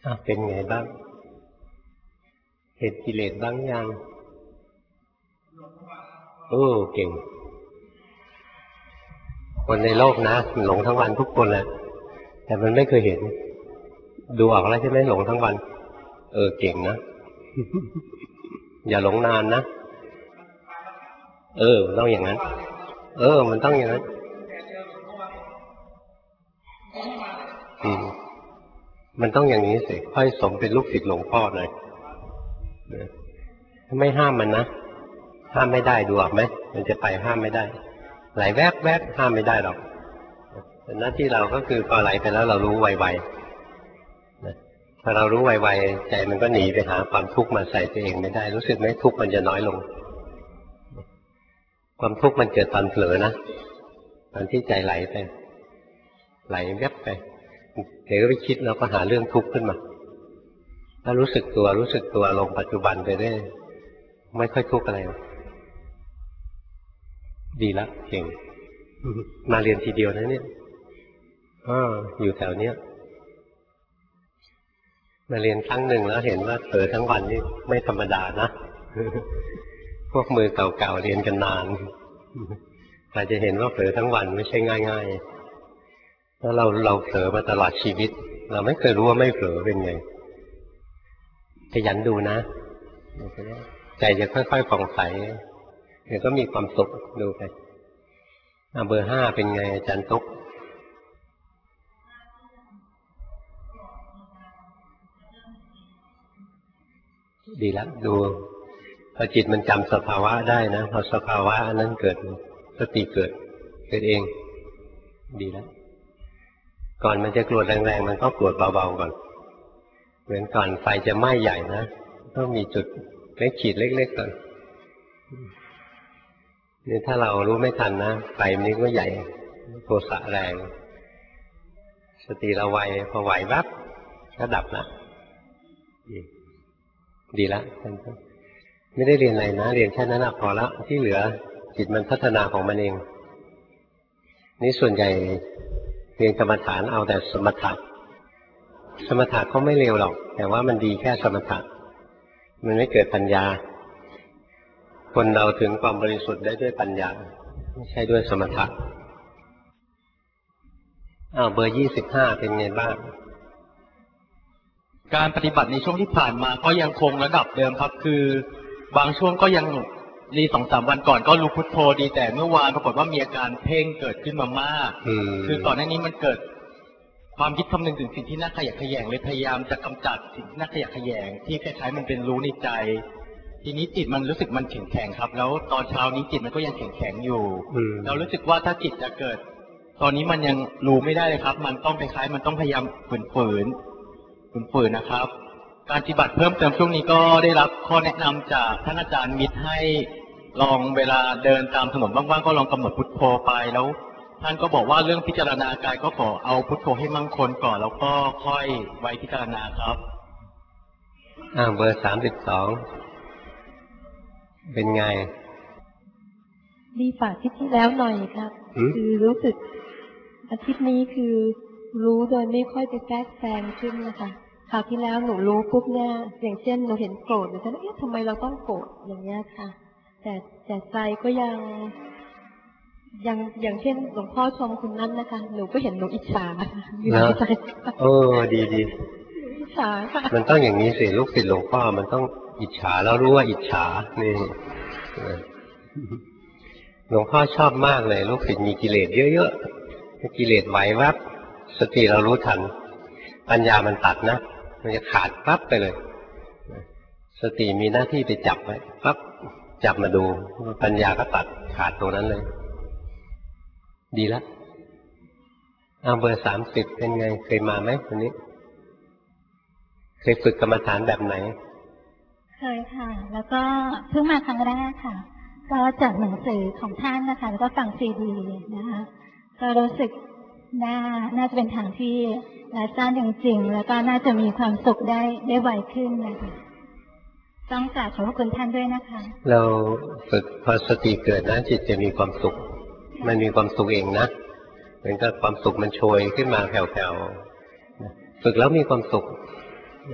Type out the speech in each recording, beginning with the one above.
เป็นไงบ้างเห็นกิเลสบ้างยังเก่งคนในโลกนะหลงทั้งวันทุกคนแหละแต่มันไม่เคยเห็นดูออกแล้วใช่ไหมหลงทั้งวันเก่งนะ อย่าหลงนานนะต้องอย่างนั้นมันต้องอย่างนั้นมันต้องอย่างนี้สิค่อยสมเป็นลูกศิษย์หลวงพ่อเลยไม่ห้ามมันนะห้ามไม่ได้ดูออกไหมมันจะไปห้ามไม่ได้ไหลแวบแวบห้ามไม่ได้หรอกแต่หน้าที่เราก็คือพอไหลไปแล้วเรารู้ไวๆพอเรารู้ไวๆใจมันก็หนีไปหาความทุกข์มาใส่ตัวเองไม่ได้รู้สึกไหมทุกข์มันจะน้อยลงความทุกข์มันเกิดตอนเผลอนะตอนที่ใจไหลไปไหลแวบไปเดี๋ยวก็ไปคิดแล้วก็หาเรื่องทุกข์ขึ้นมาถ้ารู้สึกตัวลงปัจจุบันไปได้ไม่ค่อยทุกข์อะไรดีละเก่งมาเรียนทีเดียวนะเนี่ยอยู่แถวเนี้ยมาเรียนครั้งหนึ่งแล้วเห็นว่าเผลอทั้งวันนี่ไม่ธรรมดานะพวกมือเก่าๆเรียนกันนานอาจจะเห็นว่าเผลอทั้งวันไม่ใช่ง่ายๆแล้วเราเผลอมาตลอดชีวิตเราไม่เคยรู้ว่าไม่เผลอเป็นไงขยันดูนะใจจะค่อยๆผ่องใสเดี๋ยวก็มีความสุขดูไปเบอร์ 5เป็นไงอาจารย์ตุ๊กดีแล้วดูพอจิตมันจำสภาวะได้นะพอสภาวะนั้นเกิดสติเกิดเองดีแล้วก่อนมันจะกรวดแรงๆมันก็กรวดเบาๆก่อนเหมือนก่อนไฟจะไหม้ใหญ่นะต้องมีจุดเล็กขีดเล็กๆก่อนนี่ถ้าเรารู้ไม่ทันนะไฟนี้ก็ใหญ่โทสะแรงสติเราไวพอไหววับก็ดับละดีละไม่ได้เรียนอะไรนะเรียนแค่นั้นพอละที่เหลือจิตมันพัฒนาของมันเองนี่ส่วนใหญ่เรียนกรรมฐานเอาแต่สมถะก็ไม่เร็วหรอกแต่ว่ามันดีแค่สมถะมันไม่เกิดปัญญาคนเราถึงความบริสุทธิ์ได้ด้วยปัญญาไม่ใช่ด้วยสมถะเบอร์ 25เป็นไงบ้างการปฏิบัติในช่วงที่ผ่านมาก็ยังคงระดับเดิมครับคือบางช่วงก็ยังรี 2-3 วันก่อนก็รู้พุทโธดีแต่เมื่อวานปรากฏว่ามีอาการเพ่งเกิดขึ้นมามากคือก่อนหน้านี้มันเกิดความคิดคำนึงถึงสิ่งที่น่าขยะแขยงเลยพยายามจะกำจัดสิ่งที่น่าขยะแขยงที่คล้ายๆมันเป็นรู้ในใจทีนี้จิตมันรู้สึกมันแข็งๆครับแล้วตอนเช้านี้จิตมันก็ยังแข็งๆอยู่เรารู้สึกว่าถ้าจิตจะเกิดตอนนี้มันยังรู้ไม่ได้เลยครับมันต้องคล้ายๆมันต้องพยายามฝืนนะครับการปฏิบัติเพิ่มเติมช่วงนี้ก็ได้รับข้อแนะนำจากท่านอาจารย์มิตรให้ลองเวลาเดินตามถนนว่างๆก็ลองกำหนดพุทโธไปแล้วท่านก็บอกว่าเรื่องพิจารณากายก็ขอเอาพุทโธให้มั่งคงก่อนแล้วก็ค่อยไว้พิจารณาครับเบอร์ 32เป็นไงดีฝ่าอาทิตย์ที่แล้วหน่อยครับคือรู้สึกอาทิตย์นี้คือรู้โดยไม่ค่อยไปแทรกแซงขึ้นนะคะคราวที่แล้วหนูรู้ปุ๊บเนี่ยอย่างเช่นหนูเห็นโกรธหนูจะทำไมเราต้องโกรธอย่างเงี้ยค่ะแต่ใจก็ยังอย่างเช่นหลวงพ่อชมคุณนั่นนะคะหนูก็เห็นหนูอิจฉานะดีอิจฉาค่ะมันต้องอย่างนี้สิลูกศิษย์หลวงพ่อมันต้องอิจฉาแล้วรู้ว่าอิจฉานี่หลวงพ่อชอบมากเลยลูกศิษย์มีกิเลสเยอะๆกิเลสไหววับสติเรารู้ทันปัญญามันตัดนะมันจะขาดปั๊บไปเลยสติมีหน้าที่ไปจับไว้ปั๊บจับมาดูปัญญาก็ตัดขาดตรงนั้นเลยดีแล้วเบอร์ 30เป็นไงเคยมาไหมวันนี้เคยฝึกกรรมฐานแบบไหนเคยค่ะแล้วก็เพิ่งมาครั้งแรกค่ะก็จากหนังสือของท่านนะคะแล้วก็ฟังซีดีนะคะก็รู้สึกน่าจะเป็นทางที่สั้นจริงๆแล้วก็น่าจะมีความสุขได้ไวขึ้นนะคะต้องกราบขอบพระคุณท่านด้วยนะคะเราฝึกพอสติเกิดนะจิตจะมีความสุขมันมีความสุขเองนะเหมือนกับความสุขมันโชยขึ้นมาแผ่วๆฝึกแล้วมีความสุข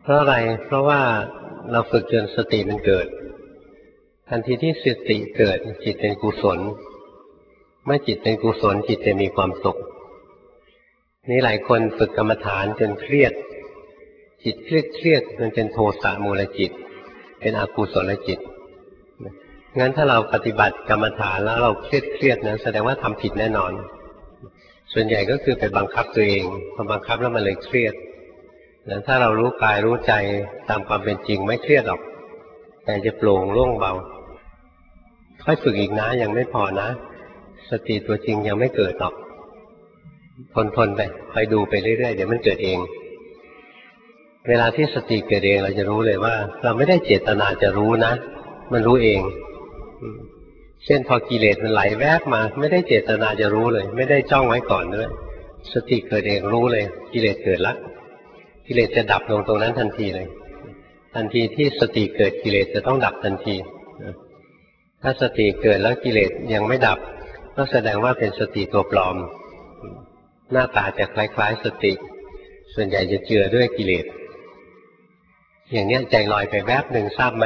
ราะอะไรเพราะว่าเราฝึกจนสติมันเกิดทันทีที่สติเกิดจิตเป็นกุศลเมื่อจิตเป็นกุศลจิตจะมีความสุขนี่หลายคนฝึกกรรมฐานจนเครียดจิตเครียดมันเป็นโทสะมูลจิตเป็นอกุศลจิตงั้นถ้าเราปฏิบัติกรรมฐานแล้วเราเครียดนะแสดงว่าทำผิดแน่นอนส่วนใหญ่ก็คือไปบังคับตัวเองพอบังคับแล้วมันเลยเครียดแล้วถ้าเรารู้กายรู้ใจตามความเป็นจริงไม่เครียดหรอกแต่จะโปร่งโล่งเบาค่อยฝึกอีกนะยังไม่พอนะสติตัวจริงยังไม่เกิดหรอกทนไปคอยดูไปเรื่อยๆเดี๋ยวมันเกิดเองเวลาที่สติเกิดเองเราจะรู้เลยว่าเราไม่ได้เจตนาจะรู้นะมันรู้เองเช่นพอกิเลสมันไหลแวบมาไม่ได้เจตนาจะรู้เลยไม่ได้จ้องไว้ก่อนด้วยสติเกิดเองรู้เลยกิเลสเกิดละกิเลสจะดับลงตรงนั้นทันทีเลยทันทีที่สติเกิดกิเลสจะต้องดับทันทีถ้าสติเกิดแล้วกิเลสยังไม่ดับก็แสดงว่าเป็นสติตัวปลอมหน้าตาจะคล้ายๆสติส่วนใหญ่จะเจือด้วยกิเลสอย่างนี้ใจลอยไปแวบหนึ่งทราบไหม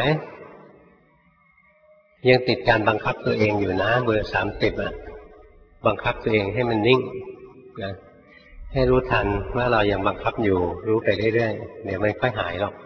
ยังติดการบังคับตัวเองอยู่นะเบอร์30บังคับตัวเองให้มันนิ่งนะให้รู้ทันว่าเรายังบังคับอยู่รู้ไปเรื่อยๆเดี๋ยวมันค่อยหายหรอก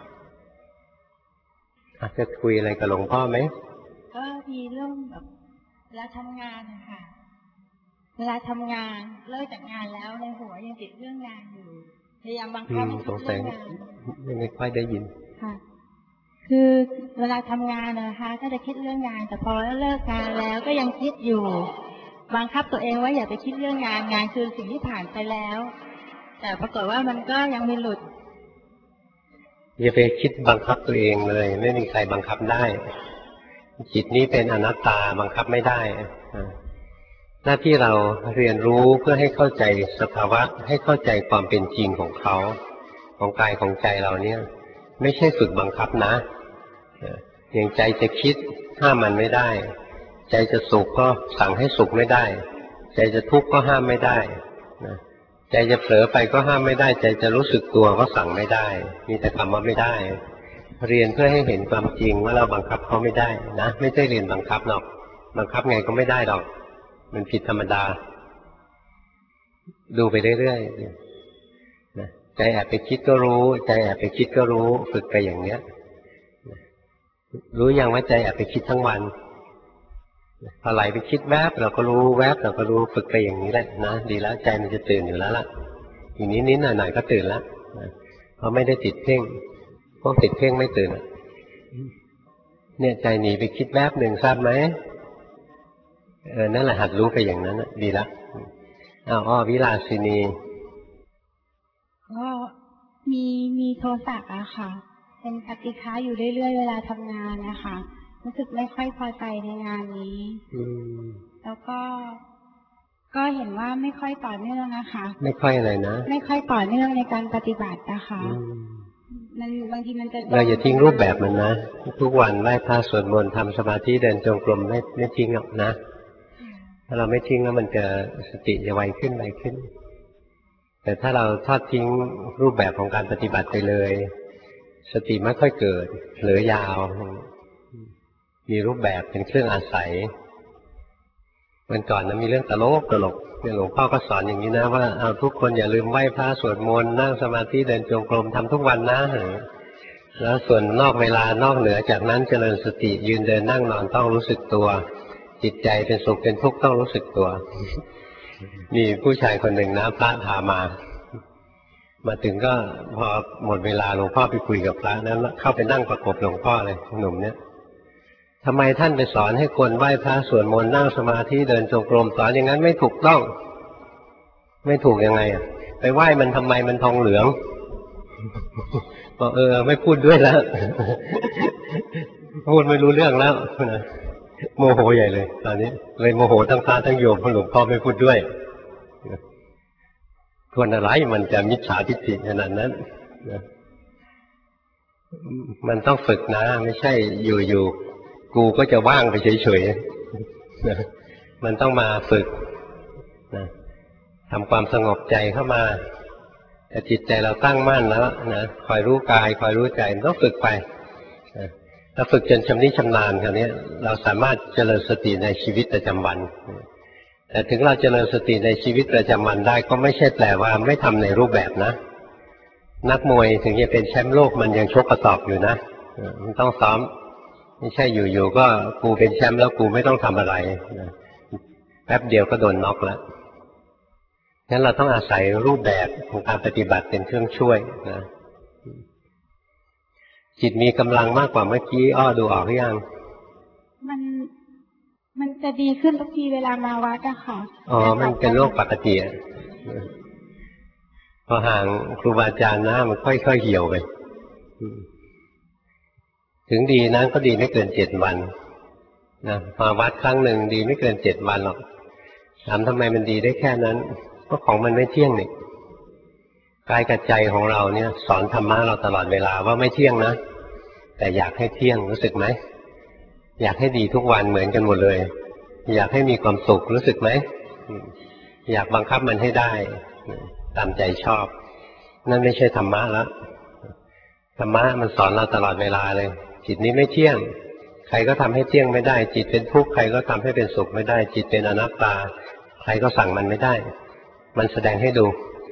จะคุยอะไรกับหลวงพ่อไหมก็มีเรื่องแบบเวลาทำงานนะคะเวลาทำงานเลิกจากงานแล้วในหัวยังติดเรื่องงานอยู่พยายามบังคับให้คิดเรื่องงานไม่ค่อยได้ยินค่ะคือเวลาทำงานนะคะก็จะคิดเรื่องงานแต่พอเลิกงานแล้วก็ยังคิดอยู่บังคับตัวเองว่าอย่าไปคิดเรื่องงานงานคือสิ่งที่ผ่านไปแล้วแต่ปรากฏว่ามันก็ยังมีหลุดอย่าไปคิดบังคับตัวเองเลยไม่มีใครบังคับได้จิตนี้เป็นอนัตตาบังคับไม่ได้หน้าที่เราเรียนรู้เพื่อให้เข้าใจสภาวะให้เข้าใจความเป็นจริงของเขาของกายของใจเราเนี่ยไม่ใช่ฝึกบังคับนะอย่างใจจะคิดห้ามมันไม่ได้ใจจะสุขก็สั่งให้สุขไม่ได้ใจจะทุกข์ก็ห้ามไม่ได้ใจจะเผลอไปก็ห้ามไม่ได้ใจจะรู้สึกตัวก็สั่งไม่ได้มีแต่คำว่าไม่ได้เรียนเพื่อให้เห็นความจริงว่าเราบังคับเขาไม่ได้นะไม่ใช่เรียนบังคับหรอกบังคับไงก็ไม่ได้หรอกมันผิดธรรมดาดูไปเรื่อยๆนะใจแอบไปคิดก็รู้ใจแอบไปคิดก็รู้ฝึกไปอย่างเนี้ยรู้ยังว่าใจแอบไปคิดทั้งวันพอไหลไปคิดแวบเราก็รู้แวบเราก็รู้ฝึกไปอย่างนี้แหละนะดีแล้วใจมันจะตื่นอยู่แล้วล่ะอีกนิดๆหน่อยๆก็ตื่นแล้วเพราะไม่ได้ติดเพ่งพวกติดเพ่งไม่ตื่นเนี่ยใจหนีไปคิดแวบหนึ่งทราบไหมนั่นแหละหัดรู้ไปอย่างนั้นดีละอ้อวิลาสินีก็มีโทสะอะค่ะเป็นปฏิฆะอยู่เรื่อยๆเวลาทำงานนะคะรู้สึกไม่ค่อยพอใจในงานนี้แล้วก็เห็นว่าไม่ค่อยต่อเนื่องนะคะไม่ค่อยอะไรนะไม่ค่อยต่อเนื่องในการปฏิบัตินะคะมันบางทีมันจะเราอย่าทิ้งรูปแบบมันนะทุกวันไหว้พระสวดมนต์ทำสมาธิเดินจงกรมไม่ทิ้งหรอกนะถ้าเราไม่ทิ้งแล้วมันจะสติจะไวขึ้นแต่ถ้าเราทอดทิ้งรูปแบบของการปฏิบัติไปเลยสติไม่ค่อยเกิดเผลอยาวมีรูปแบบเป็นเครื่องอาศัยวันก่อนนะมีเรื่องตลกเนี่ยหลวงพ่อก็สอนอย่างนี้นะว่าเอาทุกคนอย่าลืมไหว้พระสวดมนต์นั่งสมาธิเดินจงกรมทำทุกวันนะแล้วส่วนนอกเวลานอกเหนือจากนั้นเจริญสติยืนเดินนั่งนอนต้องรู้สึกตัวจิตใจเป็นสุขเป็นทุกข์ต้องรู้สึกตัวมีผู้ชายคนหนึ่งนะพระพามาถึงก็พอหมดเวลาหลวงพ่อไปคุยกับพระนั้นเข้าไปนั่งประกบหลวงพ่อเลยหนุ่มเนี่ยทำไมท่านไปสอนให้คนไหว้พระสวดมนต์นั่งสมาธิเดินจงกรมสอนอย่างนั้นไม่ถูกต้องไม่ถูกยังไงไปไหว้มันทำไมมันทองเหลืองบอกไม่พูดด้วยแล้วพูดไม่รู้เรื่องแล้วนะโมโหใหญ่เลยตอนนี้เลยโมโหทั้งพระทั้งโยมเพราะหลวงพ่อไม่พูดด้วยคนอะไรมันจะมิจฉาทิฏฐิขนาดนั้นมันต้องฝึกนะไม่ใช่อยู่กูก็จะว่างไปเฉยๆมันต้องมาฝึกนะทำความสงบใจเข้ามาแต่จิตใจเราตั้งมั่นแล้วนะคอยรู้กายคอยรู้ใจต้องฝึกไปถ้าฝึกจนชำนิชำนาญคราวนี้เราสามารถเจริญสติในชีวิตประจำวันแต่ถึงเราเจริญสติในชีวิตประจำวันได้ก็ไม่ใช่แปลว่าไม่ทำในรูปแบบนะนักมวยถึงจะเป็นแชมป์โลกมันยังชกกระสอบอยู่นะมันต้องซ้อมไม่ใช่อยู่ๆก็กูเป็นแชมป์แล้วกูไม่ต้องทำอะไรแป๊บเดียวก็โดนน็อกแล้วงั้นเราต้องอาศัยรูปแบบของการปฏิบัติเป็นเครื่องช่วยนะจิตมีกำลังมากกว่าเมื่อกี้อ้อดูออกหรือยังมันจะดีขึ้นทุกทีเวลามาวัดอะค่ะอ๋อมันเป็นโรคปกติพอห่างครูบาอาจารย์นะมันค่อยๆเหี่ยวไปถึงดีนะก็ดีไม่เกิน7 วันนะมาวัดครั้งหนึ่งดีไม่เกิน7 วันหรอกถามทำไมมันดีได้แค่นั้นก็ของมันไม่เที่ยงนี่กายกับใจของเราเนี่ยสอนธรรมะเราตลอดเวลาว่าไม่เที่ยงนะแต่อยากให้เที่ยงรู้สึกไหมอยากให้ดีทุกวันเหมือนกันหมดเลยอยากให้มีความสุขรู้สึกไหมอยากบังคับมันให้ได้ตามใจชอบนั่นไม่ใช่ธรรมะแล้วธรรมะมันสอนเราตลอดเวลาเลยจิตนี้ไม่เที่ยงใครก็ทำให้เที่ยงไม่ได้จิตเป็นทุกข์ใครก็ทำให้เป็นสุขไม่ได้จิตเป็นอนัตตาใครก็สั่งมันไม่ได้มันแสดงให้ดู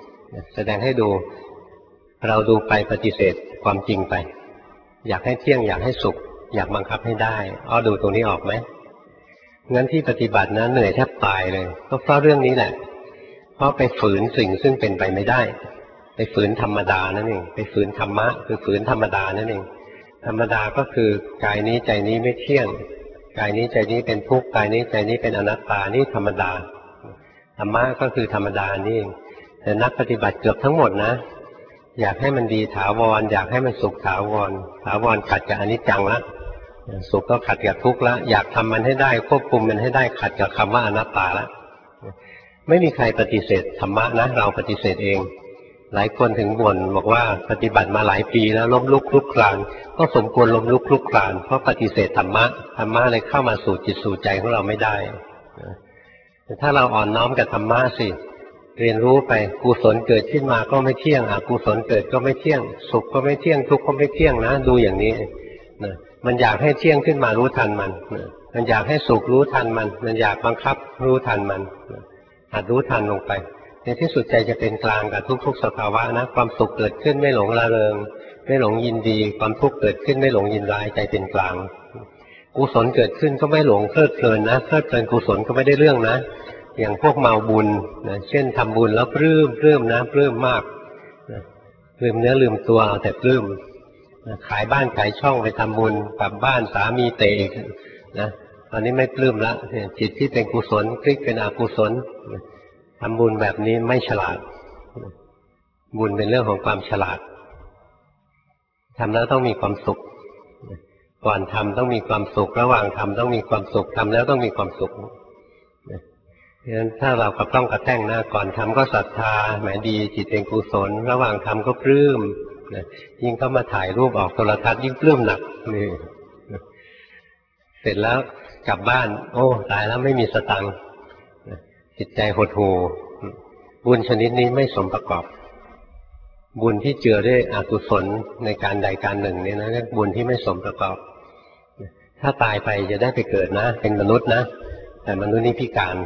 เราดูไปปฏิเสธความจริงไปอยากให้เที่ยงอยากให้สุขอยากบังคับให้ได้ดูตรงนี้ออกไหมงั้นที่ปฏิบัตินะเหนื่อยแทบตายเลยก็เพราะเรื่องนี้แหละเพราะไปฝืนสิ่งซึ่งเป็นไปไม่ได้ไปฝืนธรรมดานั่นเองไปฝืนธรรมะคือฝืนธรรมดานั่นเองธรรมดาก็คือกายนี้ใจนี้ไม่เที่ยงกายนี้ใจนี้เป็นทุกข์กายนี้ใจนี้เป็นอนัตตานี่ธรรมดาธรรมะก็คือธรรมดานี่เองแต่นักปฏิบัติเกือบทั้งหมดนะอยากให้มันดีถาวรอยากให้มันสุขถาวรขัดกับอนิจจังละสุขก็ขัดกับทุกข์ละอยากทำมันให้ได้ควบคุมมันให้ได้ขัดกับคำว่าอนัตตาละไม่มีใครปฏิเสธธรรมะนะเราปฏิเสธเองหลายคนถึงบ่นบอกว่าปฏิบัติมาหลายปีแล้วล้มลุกคลุกคลานก็สมควรล้มลุกคลุกคลานเพราะปฏิเสธธรรมะเลยเข้ามาสู่จิตสู่ใจของเราไม่ได้แต่ถ้าเราอ่อนน้อมกับธรรมะสิเรียนรู้ไปกุศลเกิดขึ้นมาก็ไม่เที่ยงอกุศลเกิดก็ไม่เที่ยงสุขก็ไม่เที่ยงทุกข์ก็ไม่เที่ยงนะดูอย่างนี้นะมันอยากให้เที่ยงขึ้นมารู้ทันมันมันอยากให้สุขรู้ทันมันอยากบังคับรู้ทันมันหัดรู้ทันลงไปในที่สุดใจจะเป็นกลางกับทุกๆสภาวะนะความสุขเกิดขึ้นไม่หลงระเริงไม่หลงยินดีความทุกข์เกิดขึ้นไม่หลงยินร้ายใจเป็นกลางกุศลเกิดขึ้นก็ไม่หลงเพลิดเพลินนะเพลิดเพลินกุศลก็ไม่ได้เรื่องนะอย่างพวกเมาบุญนะเช่นทำบุญแล้วปลื้มนะปลื้มมากนะลืมเนื้อลืมตัวเอาแต่ปลื้มนะขายบ้านขายช่องไปทำบุญกลับบ้านสามีเตะอีกนะตอนนี้ไม่ปลื้มแล้วจิตที่เป็นกุศลพลิกเป็นอกุศลทำบุญแบบนี้ไม่ฉลาดบุญเป็นเรื่องของความฉลาดทำแล้วต้องมีความสุขก่อนทำต้องมีความสุขระหว่างทำต้องมีความสุขทำแล้วต้องมีความสุขเพราะฉะนั้นถ้าเรากระต้องกระแท่งนะก่อนทำก็ศรัทธาหมายดีจิตเป็นกุศลระหว่างทำก็ปลื้มยิ่งเข้ามาถ่ายรูปออกโทรทัศน์ยิ่งปลื้มหนักนี่เสร็จแล้วกลับบ้านโอ้ตายแล้วไม่มีสตังค์จิตใจหดหู่บุญชนิดนี้ไม่สมประกอบบุญที่เจือด้วยอกุศลในการใดการหนึ่งเนี่ยนะบุญที่ไม่สมประกอบถ้าตายไปจะได้ไปเกิดนะเป็นมนุษย์นะแต่มนุษย์นี่พิการ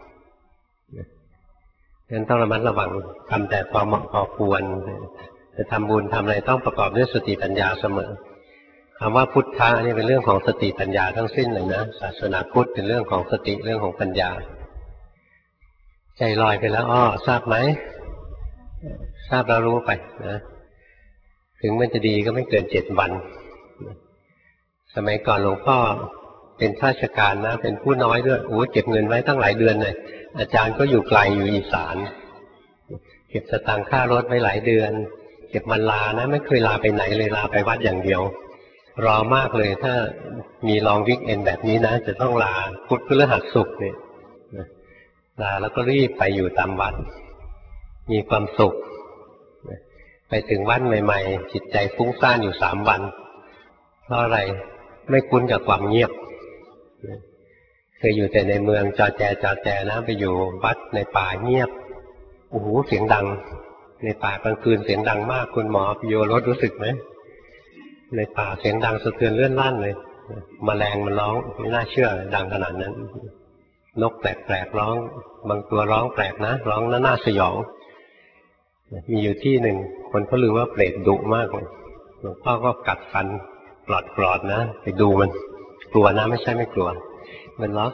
ฉะนั้นต้องระมัดระวังทำแต่พอเหมาะพอควรจะทำบุญทำอะไรต้องประกอบด้วยสติปัญญาเสมอคำว่าพุทธะนี่เป็นเรื่องของสติปัญญาทั้งสิ้นเลยนะศาสนาพุทธเป็นเรื่องของสติเรื่องของปัญญาใจลอยไปแล้วทราบไหมทราบแล้วรู้ไปนะถึงมันจะดีก็ไม่เกิน7 วันสมัยก่อนหลวงพ่อเป็นข้าราชการนะเป็นผู้น้อยด้วยเก็บเงินไว้ตั้งหลายเดือนเลยอาจารย์ก็อยู่ไกลอยู่อีสานเก็บสตางค์ค่ารถไว้หลายเดือนเก็บมันลานะไม่เคยลาไปไหนเลยลาไปวัดอย่างเดียวรอมากเลยถ้ามีลองวิกเอนแบบนี้นะจะต้องลาพุธพฤหัสศุกร์เนี่ยลาแล้วก็รีบไปอยู่ตามวัดมีความสุขไปถึงวัดใหม่ๆจิตใจฟุ้งซ่านอยู่3 วันเพราะอะไรไม่คุ้นกับความเงียบเคยอยู่แต่ในเมืองจอแจนะไปอยู่วัดในป่าเงียบโอ้โหเสียงดังในป่ากลางคืนเสียงดังมากคุณหมอพิโยรสรู้สึกไหมในป่าเสียงดังสะเทือนเลื่อนลั่นเลยแมลงมันร้องไม่น่าเชื่อดังขนาดนั้นนกแปลกๆร้องบางตัวร้องแปลกนะร้องน่าสยองมีอยู่ที่หนึ่งคนเขาลือว่าเปรตดุมากเลยหลวงพ่อก็กัดฟันกรอดนะไปดูมันกลัวนะไม่ใช่ไม่กลัวมันร้อง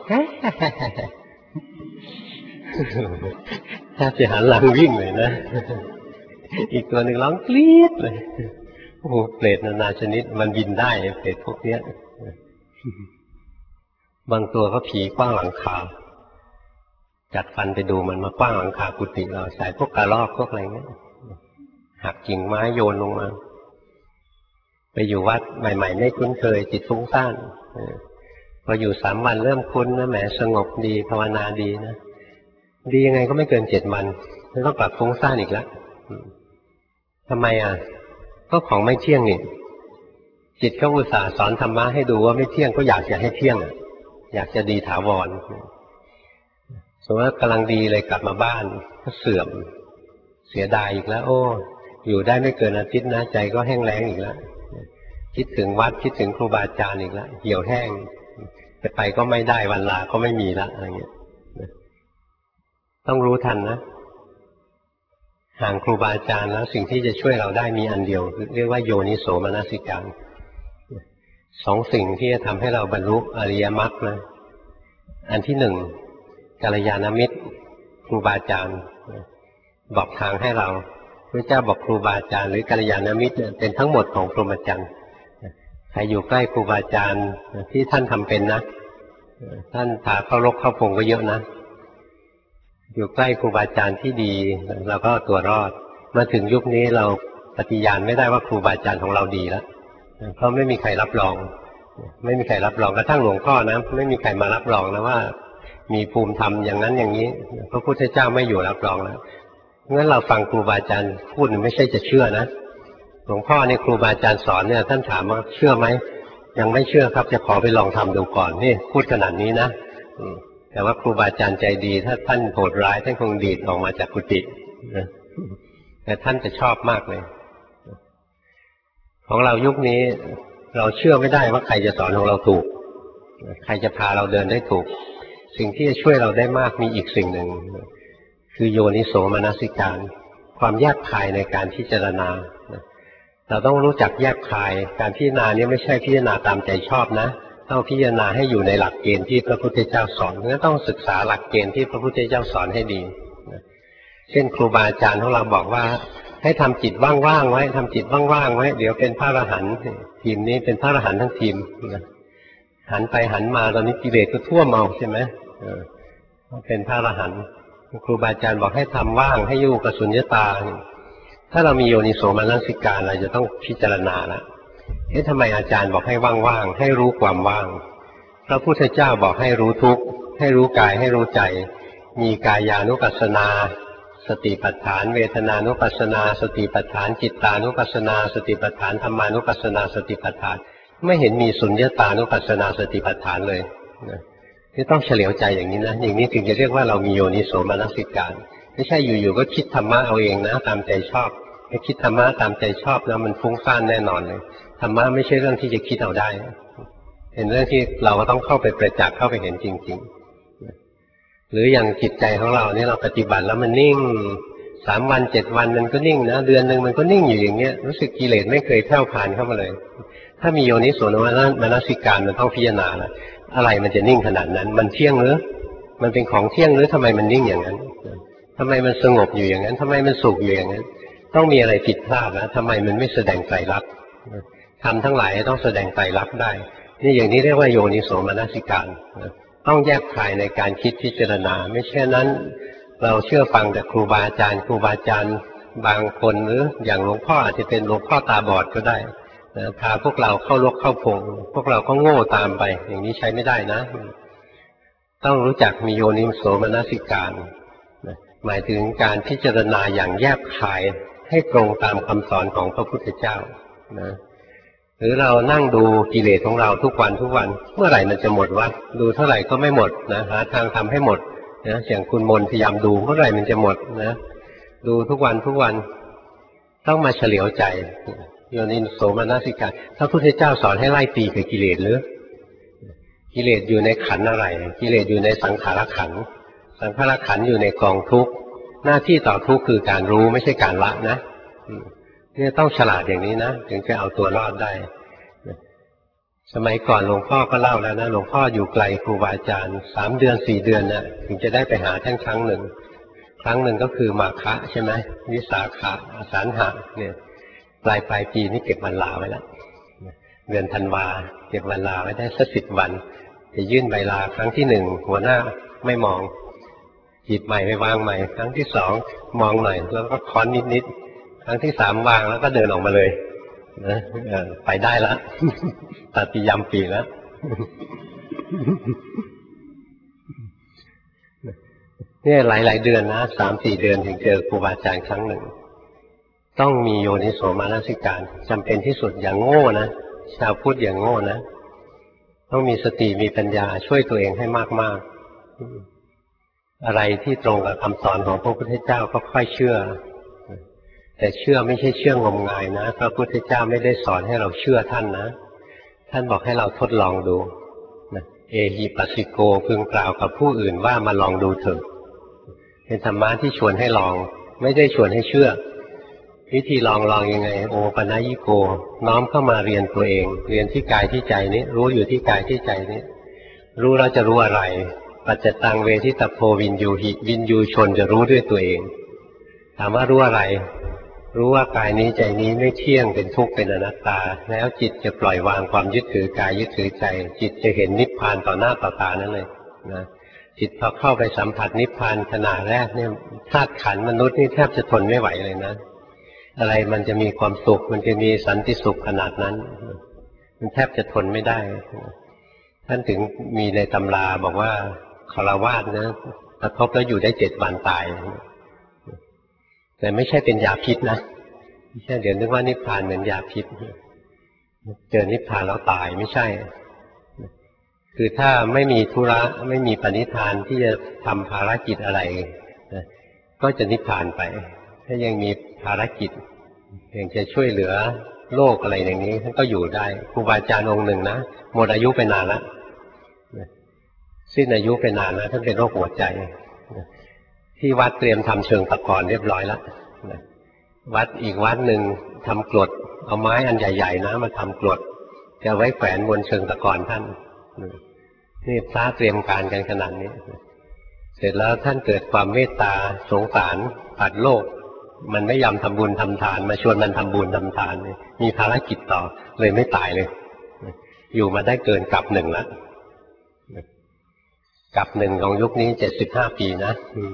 ถ้าจะหันหลังวิ่งเลยนะอีกตัวหนึ่งร้องกรี๊ดเลยโอ้โหเปรตนานาชนิดมันบินได้เปรตพวกเนี้ยบางตัวก็ผีกว้างหลังคาจัดฟันไปดูมันมากว้างหลังคากุฏิเราใส่พวกกระรอกพวกอะไรเงี้ยหักกิ่งไม้โยนลงมาไปอยู่วัดใหม่ๆไม่คุ้นเคยจิตฟุ้งซ่านพออยู่3 วันเริ่มคุ้นนะแหมสงบดีภาวนาดีนะดียังไงก็ไม่เกิน7 วันแล้วต้องกลับฟุ้งซ่านอีกแล้วทำไมก็ของไม่เที่ยงนี่จิตเขาอุตส่าห์สอนธรรมะให้ดูว่าไม่เที่ยงก็อยากจะให้เที่ยงอยากจะดีถาวรสมมติว่ากำลังดีเลยกลับมาบ้านก็เสื่อมเสียดายอีกแล้วโอ้อยู่ได้ไม่เกินอาทิตย์นะใจก็แห้งแล้งอีกแล้วคิดถึงวัดคิดถึงครูบาอาจารย์อีกแล้วเหี่ยวแห้งจะไปก็ไม่ได้วันลาก็ไม่มีละอะไรเงี้ยต้องรู้ทันนะห่างครูบาอาจารย์แล้วสิ่งที่จะช่วยเราได้มีอันเดียวเรียกว่าโยนิโสมนสิการ2 สิ่งที่จะทำให้เราบรรลุอริยมรรคนะอันที่ 1กัลยาณมิตรครูบาอาจารย์บอกทางให้เราพระเจ้าบอกครูบาอาจารย์หรือกัลยาณมิตรเป็นทั้งหมดของพรหมจรรย์ใครอยู่ใกล้ครูบาอาจารย์ที่ท่านทำเป็นนะท่านพาเข้ารกเข้าพงก็เยอะนะอยู่ใกล้ครูบาอาจารย์ที่ดีเราก็ตัวรอดมาถึงยุคนี้เราปฏิญาณไม่ได้ว่าครูบาอาจารย์ของเราดีแล้วเพราะไม่มีใครรับรองไม่มีใครรับรองกระทั่งหลวงพ่อนะไม่มีใครมารับรองนะว่ามีภูมิธรรมอย่างนั้นอย่างนี้พระพุทธเจ้าไม่อยู่รับรองแล้วงั้นเราฟังครูบาอาจารย์พูดไม่ใช่จะเชื่อนะหลวงพ่อเนี่ยครูบาอาจารย์สอนเนี่ยท่านถามว่าเชื่อไหมยังไม่เชื่อครับจะขอไปลองทำดูก่อนนี่พูดขนาดนี้นะแต่ว่าครูบาอาจารย์ใจดีถ้าท่านโหดร้ายท่านคงดีดออกมาจากกุฏินะแต่ท่านจะชอบมากเลยของเรายุคนี้เราเชื่อไม่ได้ว่าใครจะสอนของเราถูกใครจะพาเราเดินได้ถูกสิ่งที่จะช่วยเราได้มากมีอีกสิ่งหนึ่งคือโยนิโสมนสิการความแยบคายในการพิจารณาเราต้องรู้จักแยบคายการพิจารณานี้ไม่ใช่พิจารณาตามใจชอบนะต้องพิจารณาให้อยู่ในหลักเกณฑ์ที่พระพุทธเจ้าสอนงั้นต้องศึกษาหลักเกณฑ์ที่พระพุทธเจ้าสอนให้ดีเช่นครูบาอาจารย์ของเราบอกว่าให้ทำจิตว่างๆไว้ทำจิตว่างๆไว้เดี๋ยวเป็นพระอรหันต์ทีมนี้เป็นพระอรหันต์ทั้งทีมหันไปหันมาตอนนี้กิเลสก็ท่วมเอาใช่ไหมเป็นพระอรหันต์ครูบาอาจารย์บอกให้ทำว่างให้อยู่กับสุญญตาถ้าเรามีโยนิโสมนสิการเราจะต้องพิจารณาละทำไมอาจารย์บอกให้ว่างๆให้รู้ความว่างพระพุทธเจ้าบอกให้รู้ทุกข์ให้รู้กายให้รู้ใจมีกายานุปัสสนาสติปัฏฐานเวทนานุปัสสนาสติปัฏฐานจิตตานุปัสสนาสติปัฏฐานธรรมานุปัสสนาสติปัฏฐานไม่เห็นมีสุญญตานุปัสสนาสติปัฏฐานเลยที่ต้องเฉลียวใจอย่างนี้นะอย่างนี้ถึงจะเรียกว่าเรามีโยนิโสมนสิการไม่ใช่อยู่ๆก็คิดธรรมะเอาเองนะตามใจชอบให้คิดธรรมะตามใจชอบแล้วมันฟุ้งซ่านแน่นอนเลยธรรมะไม่ใช่เรื่องที่จะคิดเอาได้เป็นเรื่องที่เราก็ต้องเข้าไปประจักษ์เข้าไปเห็นจริงๆหรืออย่างจิตใจของเราเนี่ยเราปฏิบัติแล้วมันนิ่ง3 วัน7 วันมันก็นิ่งนะเดือนนึงมันก็นิ่งอยู่อย่างเงี้ยรู้สึกกิเลสไม่เคยแผ่วผ่านเข้ามาเลยถ้ามีโยนิโสมนสิการมันต้องพิจารณาละอะไรมันจะนิ่งขนาดนั้นมันเที่ยงหรือมันเป็นของเที่ยงหรือทำไมมันนิ่งอย่างนั้นทำไมมันสงบอยู่อย่างนั้นทำไมมันสุขอยู่อย่างนั้นต้องมีอะไรผิดพลาดนะทำไมมันไม่แสดงไตรลักษณ์ทำทั้งหลายต้องแสดงไตรลักษณ์ได้นี่อย่างนี้เรียกว่าโยนิโสมนสิการต้องแยกคายในการคิดพิจารณาไม่เช่นนั้นเราเชื่อฟังแต่ครูบาอาจารย์บางคนหรืออย่างหลวงพ่ออาจจะเป็นหลวงพ่อตาบอดก็ได้พาพวกเราเข้ารกเข้าพงพวกเราก็โง่ตามไปอย่างนี้ใช้ไม่ได้นะต้องรู้จักมีโยนิโสมนสิการหมายถึงการพิจารณาอย่างแยบคายให้ตรงตามคำสอนของพระพุทธเจ้านะหรือเรานั่งดูกิเลสของเราทุกวันเมื่อไหร่มันจะหมดวะดูเท่าไหร่ก็ไม่หมดนะหาทางทำให้หมดนะอย่างคุณมนพยายามดูเมื่อไหร่มันจะหมดนะดูทุกวันต้องมาเฉลียวใจโยนิโสมนสิการพระพุทธเจ้าสอนให้ไล่ตีกับกิเลสหรือกิเลสอยู่ในขันธ์อะไรกิเลสอยู่ในสังขารขันธ์สังขารขันธ์อยู่ในกองทุกข์หน้าที่ต่อทุกข์คือการรู้ไม่ใช่การละนะเนี่ยต้องฉลาดอย่างนี้นะถึงจะเอาตัวรอดได้สมัยก่อนหลวงพ่อก็เล่าแล้วนะหลวงพ่ออยู่ไกลครูบาอาจารย์3 เดือน 4 เดือนน่ะถึงจะได้ไปหาท่านครั้งหนึ่งก็คือมาฆะใช่ไหมวิสาขะอสัญหะเนี่ยปลายปีนี่เก็บวันลาไว้แล้วเดือนธันวาเก็บวันลาไว้ได้สัก10 วันจะยื่นใบลาครั้งที่1หัวหน้าไม่มองหยิบใหม่ไปวางใหม่ครั้งที่2มองหน่อยแล้วก็ค้อนนิดครั้งที่3วางแล้วก็เดินออกมาเลยนะไปได้แล้วตัดปียำปีแล้วเนี่ยหลายๆเดือนนะ3-4 เดือนถึงเจอครูบาอาจารย์ครั้งหนึ่งต้องมีโยนิโสมนสิการจำเป็นที่สุดอย่างโง่นะชาวพุทธอย่างโง่นะต้องมีสติมีปัญญาช่วยตัวเองให้มากๆอะไรที่ตรงกับคำสอนของพระพุทธเจ้าก็ค่อยเชื่อแต่เชื่อไม่ใช่เชื่องมงายนะพระพุทธเจ้าไม่ได้สอนให้เราเชื่อท่านนะท่านบอกให้เราทดลองดูเอหิปัสสิโกพึงกล่าวกับผู้อื่นว่ามาลองดูเถิดเป็นธรรมะที่ชวนให้ลองไม่ได้ชวนให้เชื่อวิธีลองยังไงโอปัญญิโกน้อมเข้ามาเรียนตัวเองเรียนที่กายที่ใจนี้รู้อยู่ที่กายที่ใจนี้รู้แล้วจะรู้อะไรปัจจตังเวทิตโพวินยูหิวินยูชนจะรู้ด้วยตัวเองถามว่ารู้อะไรรู้ว่ากายนี้ใจนี้ไม่เที่ยงเป็นทุกข์เป็นอนัตตาแล้วจิตจะปล่อยวางความยึดถือกายยึดถือใจจิตจะเห็นนิพพานต่อหน้าต่อตานั่นเลยนะจิตพอเข้าไปสัมผัสนิพพานขณะแรกเนี่ยธาตุขันธ์มนุษย์นี่แทบจะทนไม่ไหวเลยนะอะไรมันจะมีความสุขมันจะมีสันติสุขขนาดนั้นมันแทบจะทนไม่ได้ท่านถึงมีในตำราบอกว่าฆราวาสนะกระทบแล้วอยู่ได้7 วันตายแต่ไม่ใช่เป็นยาพิษนะไม่ใช่เดี๋ยวนึกว่านิพพานเหมือนยาพิษเจอนิพพานแล้วตายไม่ใช่คือถ้าไม่มีธุระไม่มีปณิธานที่จะทำภารกิจอะไรก็จะนิพพานไปถ้ายังมีภารกิจยังจะช่วยเหลือโลกอะไรอย่างนี้ท่านก็อยู่ได้ครูบาอาจารย์องค์หนึ่งนะหมดอายุไปนานแล้วสิ้นอายุไปนานแล้วท่านเป็นโรคหัวใจที่วัดเตรียมทำเชิงตะกอนเรียบร้อยแล้ววัดอีกวัดหนึ่งทำกรดเอาไม้อันใหญ่ๆนะมาทำกรดจะไว้แขวนบนเชิงตะกอนท่านนี่พระเตรียมการกันขนาดนี้เสร็จแล้วท่านเกิดความเมตตาสงสารปัดโลกมันไม่ยอมทำบุญทำทานมาชวนมันทำบุญทำทานมีภารกิจต่อเลยไม่ตายเลยอยู่มาได้เกินกับ1แล้วกับ1ของยุคนี้75 ปีนะ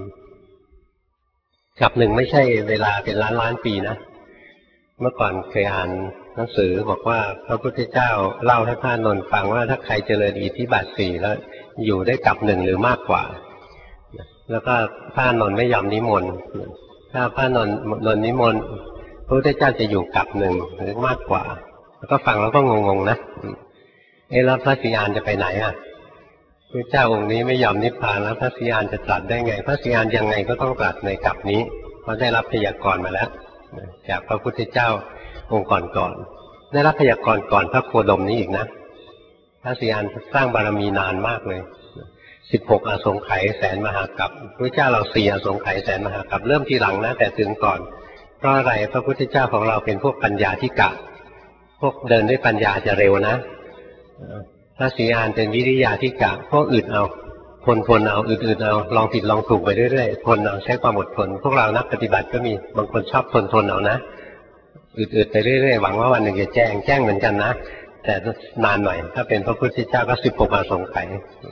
กับ1ไม่ใช่เวลาเป็นล้านปีนะเมื่อก่อนเคยอ่านหนังสือบอกว่าพระพุทธเจ้าเล่าให้พระอานนท์ฟังว่าถ้าใครเจริญอิทธิบาท4แล้วอยู่ได้กับ1หรือมากกว่าแล้วก็พระอานนท์ไม่ยอมนิมนต์ถ้าพระอานนท์นิมนต์พระพุทธเจ้าจะอยู่กับ1หรือมากกว่าแล้วก็ฟังแล้วก็งงๆนะแล้วพระศรีอานจะไปไหนอ่ะพระเจ้าองค์นี้ไม่ยอมนิพพานแล้วพระศรีอานจะตรัสได้ไงพระศรีอานยังไงก็ต้องตรัสในกับนี้เพราะได้รับพยากรณ์มาแล้วจากพระพุทธเจ้าองค์ก่อนได้รับพยากรณ์ก่อนพระโคดมนี้อีกนะพระศรีอานสร้างบารมีนานมากเลย16 อสงไขยแสนมหากัปพระเจ้าเรา4 อสงไขยแสนมหากัปเริ่มทีหลังนะแต่ถึงก่อนเพราะอะไรพระพุทธเจ้าของเราเป็นพวกปัญญาธิกะพวกเดินด้วยปัญญาจะเร็วนะพระศรีอานเป็นวิริยาธิกะพวกอึดเอาทนเอาอึดเอาลองผิดลองถูกไปเรื่อยๆทนเอาใช้ความอดทนพวกเรานักปฏิบัติก็มีบางคนชอบทนเอานะอึดไปเรื่อยๆหวังว่าวันหนึ่งจะแจ้งเหมือนกันนะแต่นานหน่อยถ้าเป็นพระพุทธเจ้าก็16 อสงไขย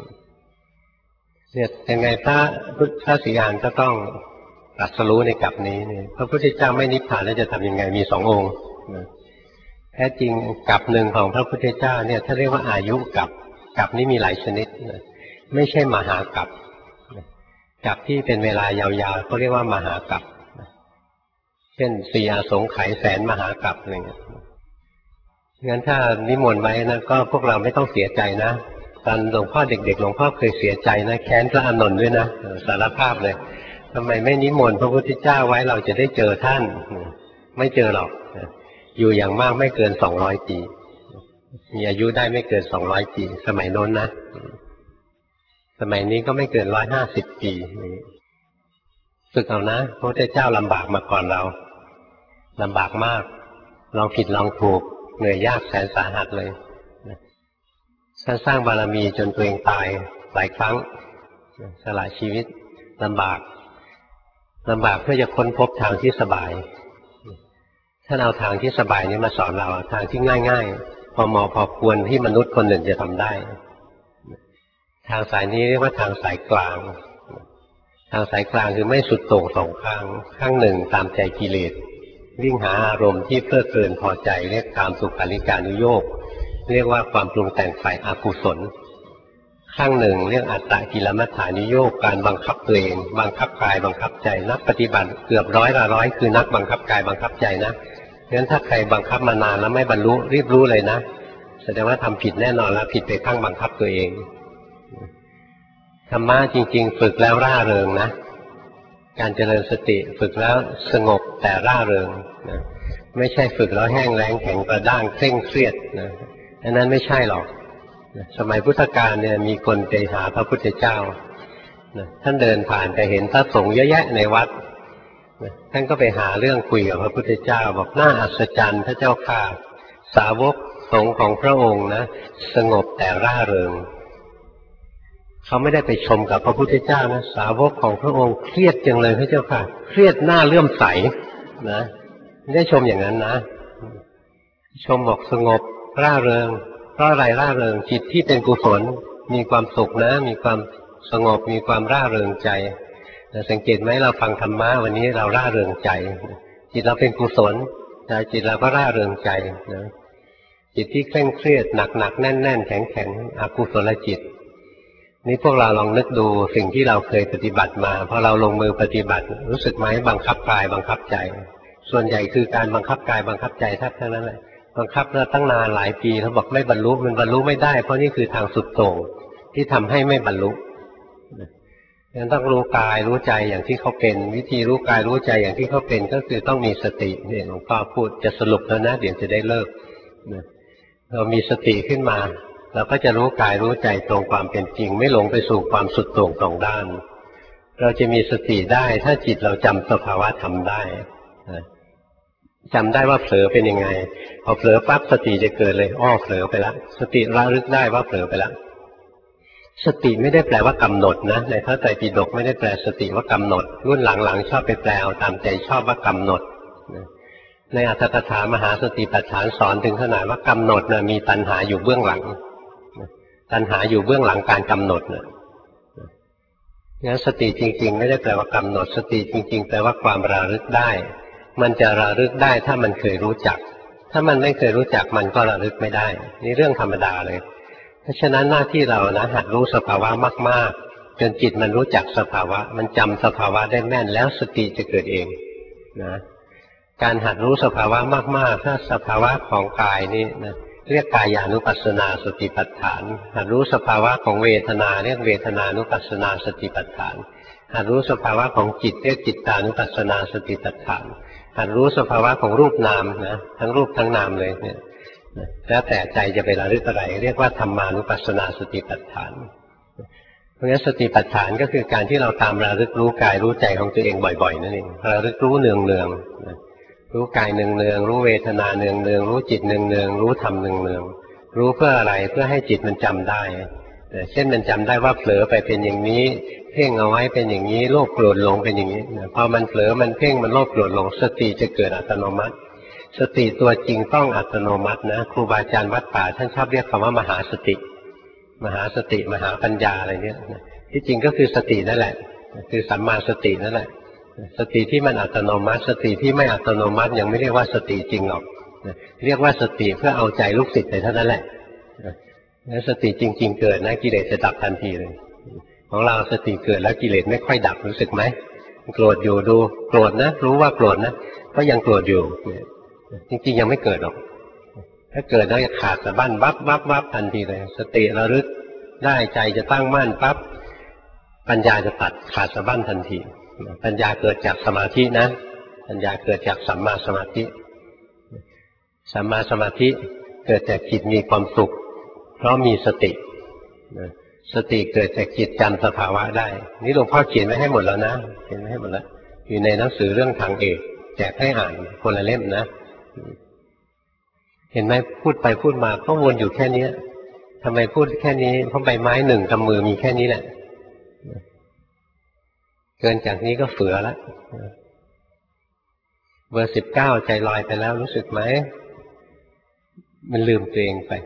เนี่ยยังไงพระศรีอานก็ต้องตรัสรู้ในกลับนี้เนี่ยพระพุทธเจ้าไม่นิพพานแล้วจะทำยังไงมี2 องค์แท้จริงกลับ1ของพระพุทธเจ้าเนี่ยถ้าเรียกว่าอายุกลับนี้มีหลายชนิดไม่ใช่มหากลับที่เป็นเวลายาวๆเขาเรียกว่ามหากลับเช่น4 อสงไขยแสนมหากลับอะไรเงี้ยงั้นถ้านิมนต์ไว้นะก็พวกเราไม่ต้องเสียใจนะตอนหลวงพ่อเด็กๆหลวงพ่อเคยเสียใจนะแค้นพระอานนท์ด้วยนะสารภาพเลยทำไมไม่นิมนต์พระพุทธเจ้าไว้เราจะได้เจอท่านไม่เจอหรอกอยู่อย่างมากไม่เกิน200 ปีมีอายุได้ไม่เกิน200 ปีสมัยโน้นนะสมัยนี้ก็ไม่เกิน150 ปีฝึกเอานะพระพุทธเจ้าลำบากมาก่อนเราลำบากมากลองผิดลองถูกเหนื่อยยากแสนสาหัสเลยสร้างบารมีจนตัวเองตายหลายครั้งสละชีวิตลำบากเพื่อจะค้นพบทางที่สบายท่านเอาทางที่สบายนี้มาสอนเราทางที่ง่ายๆพอเหมาะพอควรที่มนุษย์คนหนึ่งจะทำได้ทางสายนี้เรียกว่าทางสายกลางทางสายกลางคือไม่สุดโต่งสองข้างข้างหนึ่งตามใจกิเลสวิ่งหาอารมณ์ที่เพลิดเพลินพอใจเรียกตามสุขาริการุโยคเรียกว่าความปรุงแต่งฝ่ายอกุศลข้างหนึ่งเรียกอัตตกิลมัฏฐานิโยคการบังคับตัวเองบังคับกายบังคับใจนักปฏิบัติเกือบ100คือนักบังคับกายบังคับใจนะงั้นถ้าใครบังคับมานานแล้วไม่บรรลุรีบรู้เลยนะแสดงว่าทำผิดแน่นอนแล้วผิดไปข้างบังคับตัวเองธรรมะจริงๆฝึกแล้วร่าเริงนะการเจริญสติฝึกแล้วสงบแต่ร่าเริงนะไม่ใช่ฝึกแล้วแห้งแล้งแข็งกระด้างเคร่งเครียดนะอันนั้นไม่ใช่หรอกสมัยพุทธกาลเนี่ยมีคนไปหาพระพุทธเจ้าท่านเดินผ่านไปเห็นพระสงฆ์เยอะแยะในวัดท่านก็ไปหาเรื่องคุยกับพระพุทธเจ้าบอกน่าอัศจรรย์พระเจ้าข้าสาวกสงฆ์ของพระองค์นะสงบแต่ร่าเริงเขาไม่ได้ไปชมกับพระพุทธเจ้านะสาวกของพระองค์เครียดจังเลยพระเจ้าค่ะเครียดหน้าเลื่อมใสนะไม่ได้ชมอย่างนั้นนะชมบอกสงบร่าเริงเพราะอะไรร่าเริงจิตที่เป็นกุศลมีความสุขนะมีความสงบมีความร่าเริงใจสังเกตไหมเราฟังธรรมะวันนี้เราร่าเริงใจจิตเราเป็นกุศลแต่จิตเราก็ร่าเริงใจนะจิตที่เคร่งเครียดหนักๆแน่นๆแข็งๆอกุศลจิตนี่พวกเราลองนึกดูสิ่งที่เราเคยปฏิบัติมาพอเราลงมือปฏิบัติรู้สึกไหมบังคับกายบังคับใจส่วนใหญ่คือการบังคับกายบังคับใจแทบทั้งนั้นแหละบังคับแล้วตั้งนานหลายปีเขาบอกไม่บรรลุมันบรรลุไม่ได้เพราะนี่คือทางสุดโต่งที่ทำให้ไม่บรรลุงั้นต้องรู้กายรู้ใจอย่างที่เขาเป็นวิธีรู้กายรู้ใจอย่างที่เขาเป็นก็คือต้องมีสติเนี่ยหลวงพ่อพูดจะสรุปแล้วนะเดี๋ยวจะได้เลิกเรามีสติขึ้นมาเราก็จะรู้กายรู้ใจตรงความเป็นจริงไม่หลงไปสู่ความสุดโต่งสองด้านเราจะมีสติได้ถ้าจิตเราจำสภาวะธรรมได้จำได้ว่าเผลอเป็นยังไงพอเผลอปั๊บสติจะเกิดเลยอ้อเผลอไปแล้วสติระลึกได้ว่าเผลอไปแล้วสติไม่ได้แปลว่ากำหนดนะในพระไตรปิฎกไม่ได้แปลสติว่ากำหนดรุ่นหลังๆชอบไปแปลเอาตามใจชอบว่ากำหนดในอรรถกถามหาสติปัฏฐานสอนถึงขนาดว่ากำหนดนะมีตัณหาอยู่เบื้องหลังตัณหาอยู่เบื้องหลังการกำหนดนะงั้นสติจริงๆไม่ได้แปลว่ากำหนดสติจริงๆแปลว่าความระลึกได้มันจะระลึกได้ถ้ามันเคยรู้จักถ้ามันไม่เคยรู้จักมันก็ระลึกไม่ได้นี่เรื่องธรรมดาเลยเพราะฉะนั้นหน้าที่เรานะหัดรู้สภาวะมากๆจนจิตมันรู้จักสภาวะมันจำสภาวะได้แม่นแล้วสติจะเกิดเองนะการหัดรู้สภาวะมากๆถ้าสภาวะของกายนี่นะเรียกกายานุปัสสนาสติปัฏฐานหัดรู้สภาวะของเวทนาเรียกเวทนานุปัสสนาสติปัฏฐานหัดรู้สภาวะของจิตเรียกจิตตานุปัสสนาสติปัฏฐานหัดรู้สภาวะของรูปนามนะทั้งรูปทั้งนามเลยเนี่ยแล้วแต่ใจจะไประลึกอะไรเรียกว่าธรรมานุปัสสนาสติปัฏฐานเพราะงั้นสติปัฏฐานก็คือการที่เราตามระลึกรู้กายรู้ใจของตัวเองบ่อยๆนั่นเองระลึกรู้เนืองๆรู้กายเนืองๆรู้เวทนาเนืองๆรู้จิตเนืองๆรู้ธรรมเนืองๆรู้เพื่ออะไรเพื่อให้จิตมันจำได้เช่นมันจำได้ว่าเผลอไปเป็นอย่างนี้เพ่งเอาไว้เป็นอย่างนี้โลภโกรธหลงเป็นอย่างนี้พอมันเผลอมันเพ่งมันโลภโกรธหลงสติจะเกิดอัตโนมัติสติตัวจริงต้องอัตโนมัตินะครูบาอาจารย์วัดป่าท่านชอบเรียกคำว่ามหาสติมหาสติมหาปัญญาอะไรเนี่ยที่จริงก็คือสตินั่นแหละคือสัมมาสตินั่นแหละสติที่มันอัตโนมัติสติที่ไม่อัตโนมัติยังไม่เรียกว่าสติจริงหรอกเรียกว่าสติเพื่อเอาใจลูกศิษย์ไปเท่านั้นแหละแล้วสติจริงๆเกิดนะกิเลสจะดับทันทีเลยของเราสติเกิดแล้วกิเลสไม่ค่อยดับรู้สึกไหมโกรธอยู่ดูโกรธนะรู้ว่าโกรธนะก็ยังโกรธอยู่จริงๆยังไม่เกิดหรอกถ้าเกิดแล้วจะขาดสะบั้นวับทันทีเลยสติระลึกได้ใจจะตั้งมั่นปั๊บปัญญาจะตัดขาดสะบั้นทันทีปัญญาเกิดจากสมาธินะปัญญาเกิดจากสัมมาสมาธิสัมมาสมาธิเกิดจากจิตมีความสุขเพราะมีสติสติเกิดจากจิตจำสภาวะได้นี่หลวงพ่อเขียนไว้ให้หมดแล้วนะเขียนไว้ให้หมดแล้วอยู่ในหนังสือเรื่องทางเอกแจกให้อ่านคนละเล่มนะเห็นไหมพูดไปพูดมาก็วนอยู่แค่นี้ทำไมพูดแค่นี้เพราะใบไม้หนึ่งกำมือมีแค่นี้แหละเกินจากนี้ก็เฟือแล้วเบอร์19ใจลอยไปแล้วรู้สึกไหมมันลืมตัวเองไป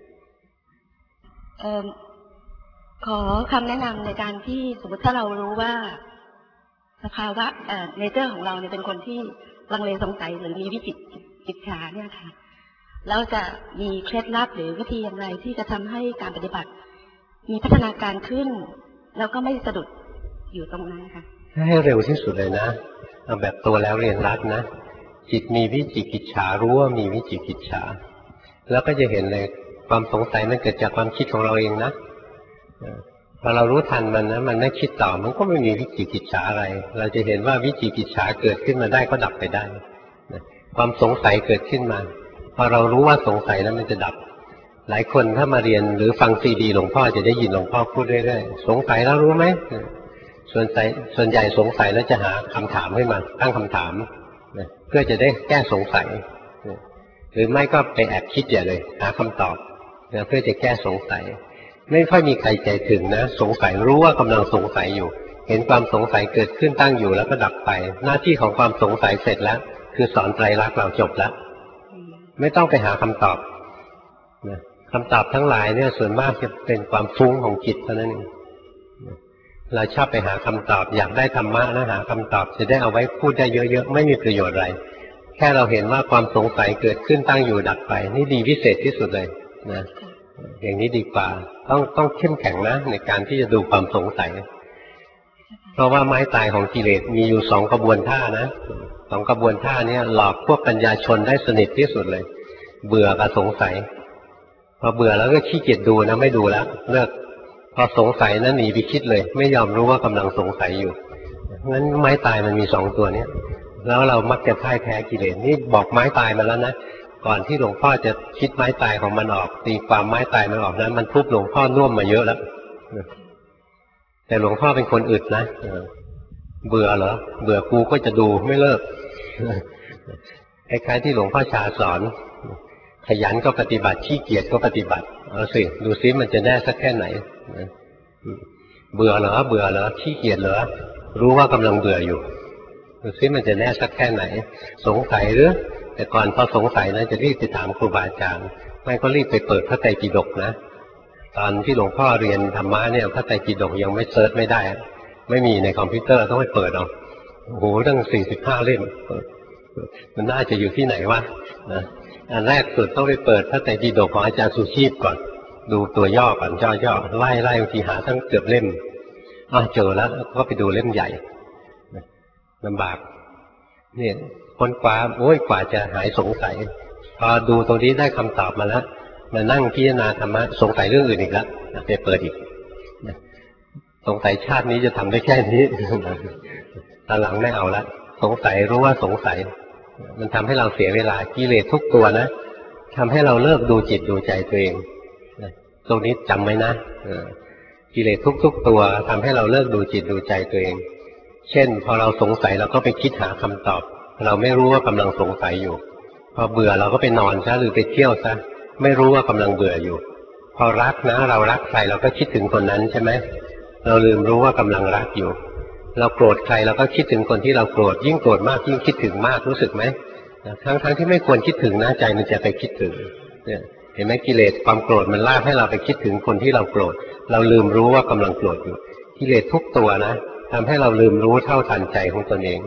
ขอคำแนะนำในการที่สมมติถ้าเรารู้ว่าสภาวะเนเจอร์ของเราเนี่ยเป็นคนที่ลังเลสงสัยหรือมีวิจิตรฉาเนี่ยค่ะแล้วจะมีเคล็ดลับหรือวิธีอย่างไรที่จะทำให้การปฏิบัติมีพัฒนาการขึ้นแล้วก็ไม่สะดุดอยู่ตรงนั้นค่ะให้เร็วที่สุดเลยนะเอาแบบตัวแล้วเรียนรัดนะจิตมีวิจิกิจฉารู้ว่ามีวิจิกิจฉาแล้วก็จะเห็นเลยความสงสัยมันเกิดจากความคิดของเราเองนะพอเรารู้ทันมันนะมันไม่คิดต่อมันก็ไม่มีวิจิกิจฉาอะไรเราจะเห็นว่าวิจิกิจฉาเกิดขึ้นมาได้ก็ดับไปได้ความสงสัยเกิดขึ้นมาพอเรารู้ว่าสงสัยแล้วมันจะดับหลายคนถ้ามาเรียนหรือฟังซีดีหลวงพ่อจะได้ยินหลวงพ่อพูดเรื่อยๆสงสัยแล้วรู้ไหมส่วนใหญ่สงสัยแล้วจะหาคำถามให้มาตั้งคำถามเพื่อจะได้แก้สงสัยหรือไม่ก็ไปแอบคิดอย่าเลยหาคำตอบเพื่อจะแก้สงสัยไม่ค่อยมีใครใจถึงนะสงสัยรู้ว่ากำลังสงสัยอยู่เห็นความสงสัยเกิดขึ้นตั้งอยู่แล้วก็ดับไปหน้าที่ของความสงสัยเสร็จแล้วคือสอนไตรลักษณ์เราจบแล้วไม่ต้องไปหาคำตอบคำตอบทั้งหลายเนี่ยส่วนมากจะเป็นความฟุ้งของจิตเท่านั้นเองเราชอบไปหาคำตอบอยากได้ธรรมะนะหาคำตอบจะได้เอาไว้พูดได้เยอะๆไม่มีประโยชน์อะไรแค่เราเห็นว่าความสงสัยเกิดขึ้นตั้งอยู่ดับไปนี่ดีพิเศษที่สุดเลยนะอย่างนี้ดีกว่าต้องเข้มแข็งนะในการที่จะดูความสงสัยเพราะว่าไม้ตายของกิเลสมีอยู่2กระบวนท่านะ2กระบวนท่านี้หลอกพวกปัญญาชนได้สนิทที่สุดเลยเบื่อกับสงสัยพอเบื่อแล้วก็ขี้เกียจดูนะไม่ดูแล้วเลิกพอสงสัยนั้นหนีไปคิดเลยไม่ยอมรู้ว่ากำลังสงสัยอยู่งั้นไม้ตายมันมี2ตัวนี้แล้วเรามักจะพ่ายแพ้กิเลสนี่บอกไม้ตายมาแล้วนะก่อนที่หลวงพ่อจะคิดไม้ตายของมันออกตีความไม้ตายมันออกนั้นมันทุบหลวงพ่อน่วมมาเยอะแล้วแต่หลวงพ่อเป็นคนอึดนะเบื่อเหรอเบื่อกูก็จะดูไม่เลิกคล้ายๆที่หลวงพ่อชาสอนขยันก็ปฏิบัติขี้เกียจก็ปฏิบัติเอาสิดูซิมันจะแน่สักแค่ไหนเบื่อเหรอเบื่อเหรอขี้เกียจเหรอรู้ว่ากำลังเบื่ออยู่ดูซิมันจะแน่สักแค่ไหนสงสัยหรือแต่ก่อนพอสงสัยนะจะรีบไปถามครูบาอาจารย์ไม่ก็รีบไปเปิดพระไตรปิฎกนะตอนที่หลวงพ่อเรียนธรรมะเนี่ยพระไตรปิฎกยังไม่เซิร์ชไม่ได้ไม่มีในคอมพิวเตอร์ต้องไปเปิดเอาโอ้โหตั้ง45 เล่มมันน่าจะอยู่ที่ไหนวะนะอันแรกสุดต้องไปเปิดพระไตรปิฎกของอาจารย์สุชีพก่อนดูตัวย่อก่อนย่อไล่บางทีหาทั้งเกือบเล่มเจอแล้วก็ไปดูเล่มใหญ่ลำบากเนี่ยค้นคว้าโอ้ยกว่าจะหายสงสัยพอดูตรงนี้ได้คำตอบมาแล้วมานั่งพิจารณาธรรมะสงสัยเรื่องอื่นอีกแล้วไปเปิดอีกสงสัยชาตินี้จะทำได้แค่นี้ตอนหลังไม่เอาละสงสัยรู้ว่าสงสัยมันทำให้เราเสียเวลากิเลสทุกตัวนะทำให้เราเลิกดูจิตดูใจตัวเองตรงนี้จำไว้นะกิเลสทุกตัวทำให้เราเลิกดูจิตดูใจตัวเองเช่นพอเราสงสัยเราก็ไปคิดหาคำตอบเราไม่รู้ว่ากำลังสงสัยอยู่พอเบื่อเราก็ไปนอนซะหรือไปเที่ยวซะไม่รู้ว่ากำลังเบื่ออยู่พอรักนะเรารักใครเราก็คิดถึงคนนั้นใช่ไหมเราลืมรู้ว่ากำลังรักอยู่เราโกรธใครเราก็คิดถึงคนที่เราโกรธยิ่งโกรธมากยิ่งคิดถึงมากรู้สึกไหมทั้งที่ไม่ควรคิดถึงนะใจมันจะไปคิดถึงเนี่ยเห็นไหมกิเลสความโกรธมันลากให้เราไปคิดถึงคนที่เราโกรธเราลืมรู้ว่ากำลังโกรธอยู่กิเลสทุกตัวนะทำให้เราลืมรู้เท่าทันใจของตนเอง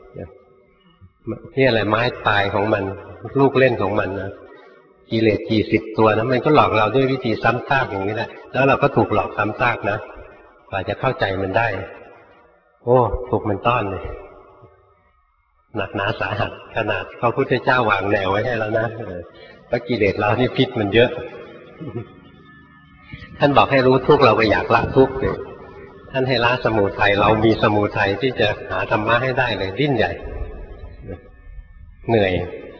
นี่อะไรไม้ตายของมันลูกเล่นของมันนะกิเลสกี่สิบตัวนะมันก็หลอกเราด้วยวิธีซ้ำซากอย่างนี้แหละแล้วเราก็ถูกหลอกซ้ำซากนะกว่าจะเข้าใจมันได้โอ้ถูกมันต้อนเลยหนักหนาสาหัสขนาดพระพุทธเจ้าวางแนวไว้ให้แล้วนะเพราะกิเลสเรานี่พิษมันเยอะท่านบอกให้รู้ทุกข์เราก็อยากละทุกข์เลยท่านให้ละสมุทัยเรามีสมุทัยที่จะหาธรรมะให้ได้เลยดิ้นใหญ่เหนื่อย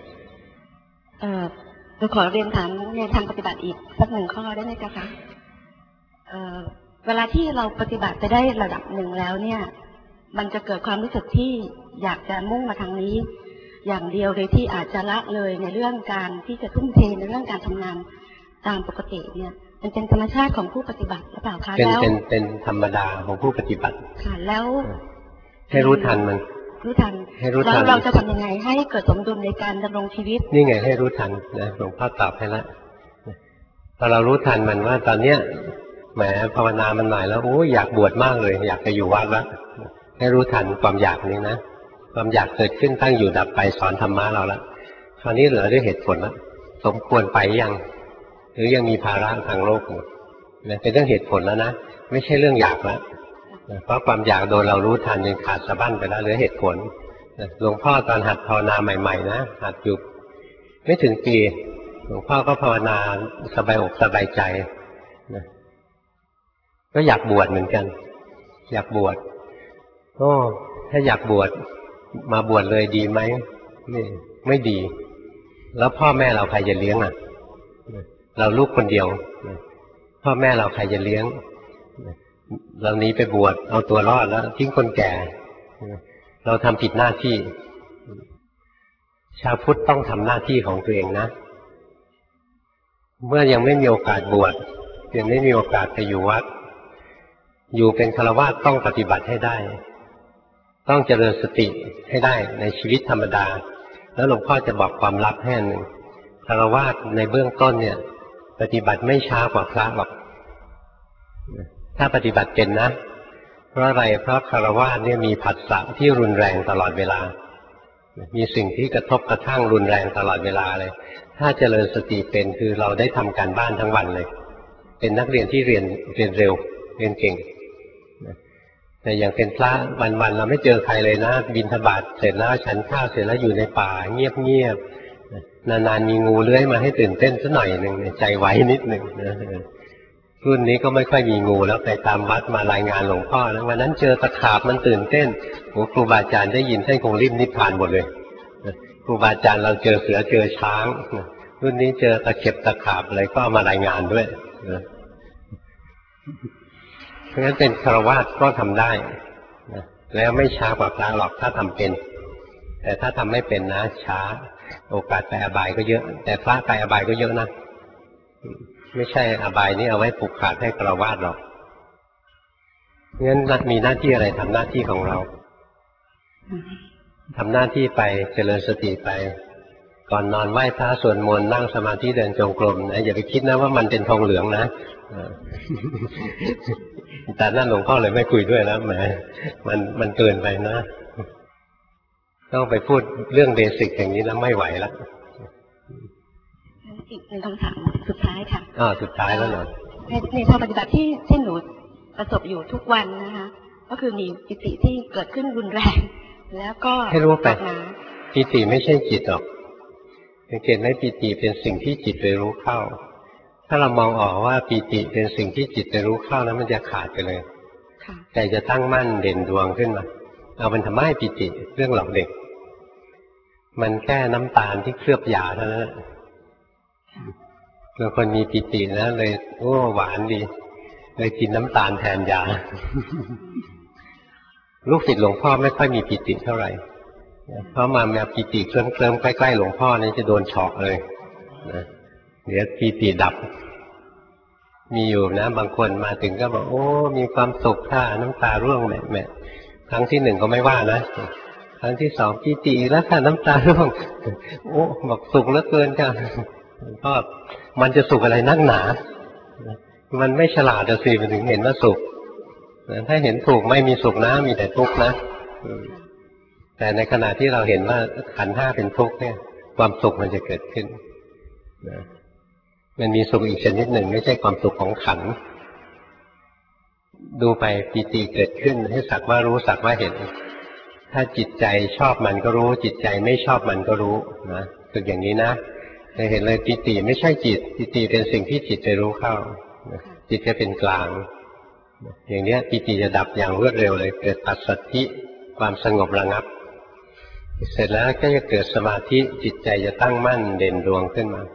เราขอเรียนถามในทางปฏิบัติอีกสักหนึ่งข้อได้ไหมเจ้าคะเวลาที่เราปฏิบัติไปได้ระดับหนึ่งแล้วเนี่ยมันจะเกิดความรู้สึกที่อยากจะมุ่งมาทางนี้อย่างเดียวโดยที่อาจจะละเลยในเรื่องการที่จะทุ่มเทในเรื่องการทำงานตามปกติเนี่ยมันเป็นธรรมชาติของผู้ปฏิบัติหรือเปล่าคะแล้วเป็นธรรมดาของผู้ปฏิบัติค่ะแล้วให้รู้ทันมันรู้ทันแล้วเราจะทำยังไงให้เกิดสมดุลในการดำรงชีวิตนี่ไงให้รู้ทันนะหลวงพ่อตอบให้แล้วพอเรารู้ทันมันว่าตอนเนี้ยแหมภาวนามันหน่อยแล้วโอ้อยากบวชมากเลยอยากไปอยู่วัดแล้วให้รู้ทันความอยากนี้นะความอยากเกิดขึ้นตั้งอยู่ดับไปสอนธรรมะเราแล้วคราวนี้เหลือด้วยเหตุผลแล้วสมควรไปยังหรือยังมีภาระทางโลกอยู่เป็นเรื่องเหตุผลแล้วนะไม่ใช่เรื่องอยากแล้วเพราะความอยากโดนเรารู้ทันจนขาดสะบั้นไปแล้วเหลือเหตุผลหลวงพ่อตอนหัดภาวนาใหม่ๆนะหัดอยู่ไม่ถึงปีหลวงพ่อก็ภาวนาสบายอกสบายใจนะก็อยากบวชเหมือนกันอยากบวชโอ้ถ้าอยากบวชมาบวชเลยดีไหมไม่ดีแล้วพ่อแม่เราใครจะเลี้ยงอ่ะเราลูกคนเดียวพ่อแม่เราใครจะเลี้ยงเราหนีไปบวชเอาตัวรอดแล้วทิ้งคนแก่เราทำผิดหน้าที่ชาวพุทธต้องทำหน้าที่ของตัวเองนะเมื่อยังไม่มีโอกาสบวชยังไม่มีโอกาสไปอยู่วัดอยู่เป็นฆราวาสต้องปฏิบัติให้ได้ต้องเจริญสติให้ได้ในชีวิตธรรมดาแล้วหลวงพ่อจะบอกความลับให้หนึ่งฆราวาสในเบื้องต้นเนี่ยปฏิบัติไม่ช้ากว่าพระหรอกถ้าปฏิบัติเป็นนะเพราะอะไรเพราะฆราวาสเนี่ยมีผัสสะที่รุนแรงตลอดเวลามีสิ่งที่กระทบกระทั่งรุนแรงตลอดเวลาเลยถ้าเจริญสติเป็นคือเราได้ทำการบ้านทั้งวันเลยเป็นนักเรียนที่เรียนเร็วเรียนเก่งแต่อย่างเป็นพระวันๆเราไม่เจอใครเลยนะบิณฑบาตเสร็จแล้วฉันข้าวเสร็จแล้วอยู่ในป่าเงียบๆนานๆมีงูเลื้อยมาให้ตื่นเต้นสักหน่อยหนึ่งใจไว้นิดหนึ่งรุ่นนี้ก็ไม่ค่อยมีงูแล้วไปตามวัดมารายงานหลวงพ่อแล้ววันนั้นเจอตะขาบมันตื่นเต้นโอ้ครูบาอาจารย์ได้ยินท่านคงรีบนิพพานหมดเลยครูบาอาจารย์เราเจอเสือเจอช้างรุ่นนี้เจอตะเข็บตะขาบอะไรก็เอามารายงานด้วยเพราะฉะนั้นเป็นฆราวาสก็ทำได้แล้วไม่ช้ากว่าพระหรอกถ้าทำเป็นแต่ถ้าทำไม่เป็นนะช้าโอกาสไปอบายก็เยอะแต่พระไปอบายก็เยอะนะไม่ใช่อบายนี้เอาไว้ผูกขาดให้ฆราวาสหรอกงั้นมีหน้าที่อะไรทำหน้าที่ของเราทำหน้าที่ไปเจริญสติไปก่อนนอนไหว้พระสวดมนต์นั่งสมาธิเดินจงกรมนะอย่าไปคิดนะว่ามันเป็นทองเหลืองนะแต่นั่นหลวงพ่อเลยไม่คุยด้วยแล้วแหมมันเกินไปนะต้องไปพูดเรื่องเบสิกอย่างนี้แล้วไม่ไหวแล้วอีกหนึ่งคำถามสุดท้ายค่ะสุดท้ายแล้วเหรอในทางปฏิบัติที่หนูประสบอยู่ทุกวันนะคะก็คือมีปิติที่เกิดขึ้นรุนแรงแล้วก็ให้รู้ไปปิติไม่ใช่จิตหรอกสังเกตไหมปิติเป็นสิ่งที่จิตไปรู้เข้าถ้าเรามองออกว่าปิติเป็นสิ่งที่จิตไปรู้เข้าแล้วมันจะขาดไปเลยใจจะตั้งมั่นเด่นดวงขึ้นมาเอามันทำไมปิติเรื่องหลอกเด็กมันแค่น้ำตาลที่เคลือบยาเท่านั้นบางคนมีปิตินะเลยโอ้หวานดีเลยกินน้ำตาลแทนยาลูกศิษย์หลวงพ่อไม่ค่อยมีปิติเท่าไหร่เพราะมาปิติเคลิ้มๆใกล้ๆหลวงพ่อนี่จะโดนฉอกเลยนะเดี๋ยวปิติดับมีอยู่นะบางคนมาถึงก็บอกโอ้มีความสุขค่ะน้ำตาร่วงแม่ครั้งที่หนึ่งก็ไม่ว่านะครั้งที่สองปิติแล้วค่ะน้ำตาร่วงโอ้บอกสุขเหลือเกินค่ะก็มันจะสุขอะไรนักหนามันไม่ฉลาดจะสิมันถึงเห็นว่าสุขถ้าเห็นถูกไม่มีสุขนะมีแต่ทุกข์นะแต่ในขณะที่เราเห็นว่าขันธ์ห้าเป็นทุกข์เนี่ยความสุขมันจะเกิดขึ้นมันมีสุขอีกชนิดหนึ่งไม่ใช่ความสุขของขันธ์ดูไปปิติเกิดขึ้นให้สักว่ารู้สักว่าเห็นถ้าจิตใจชอบมันก็รู้จิตใจไม่ชอบมันก็รู้นะฝึกอย่างนี้นะจะเห็นเลยปิติไม่ใช่จิตปิติเป็นสิ่งที่จิตไปรู้เข้าจิตจะเป็นกลางอย่างนี้ปิติจะดับอย่างรวดเร็วเลยเกิดปัสสัทธิความสงบระงับเสร็จแล้วก็จะเกิดสมาธิจิตใจจะตั้งมั่นเด่นดวงขึ้นมา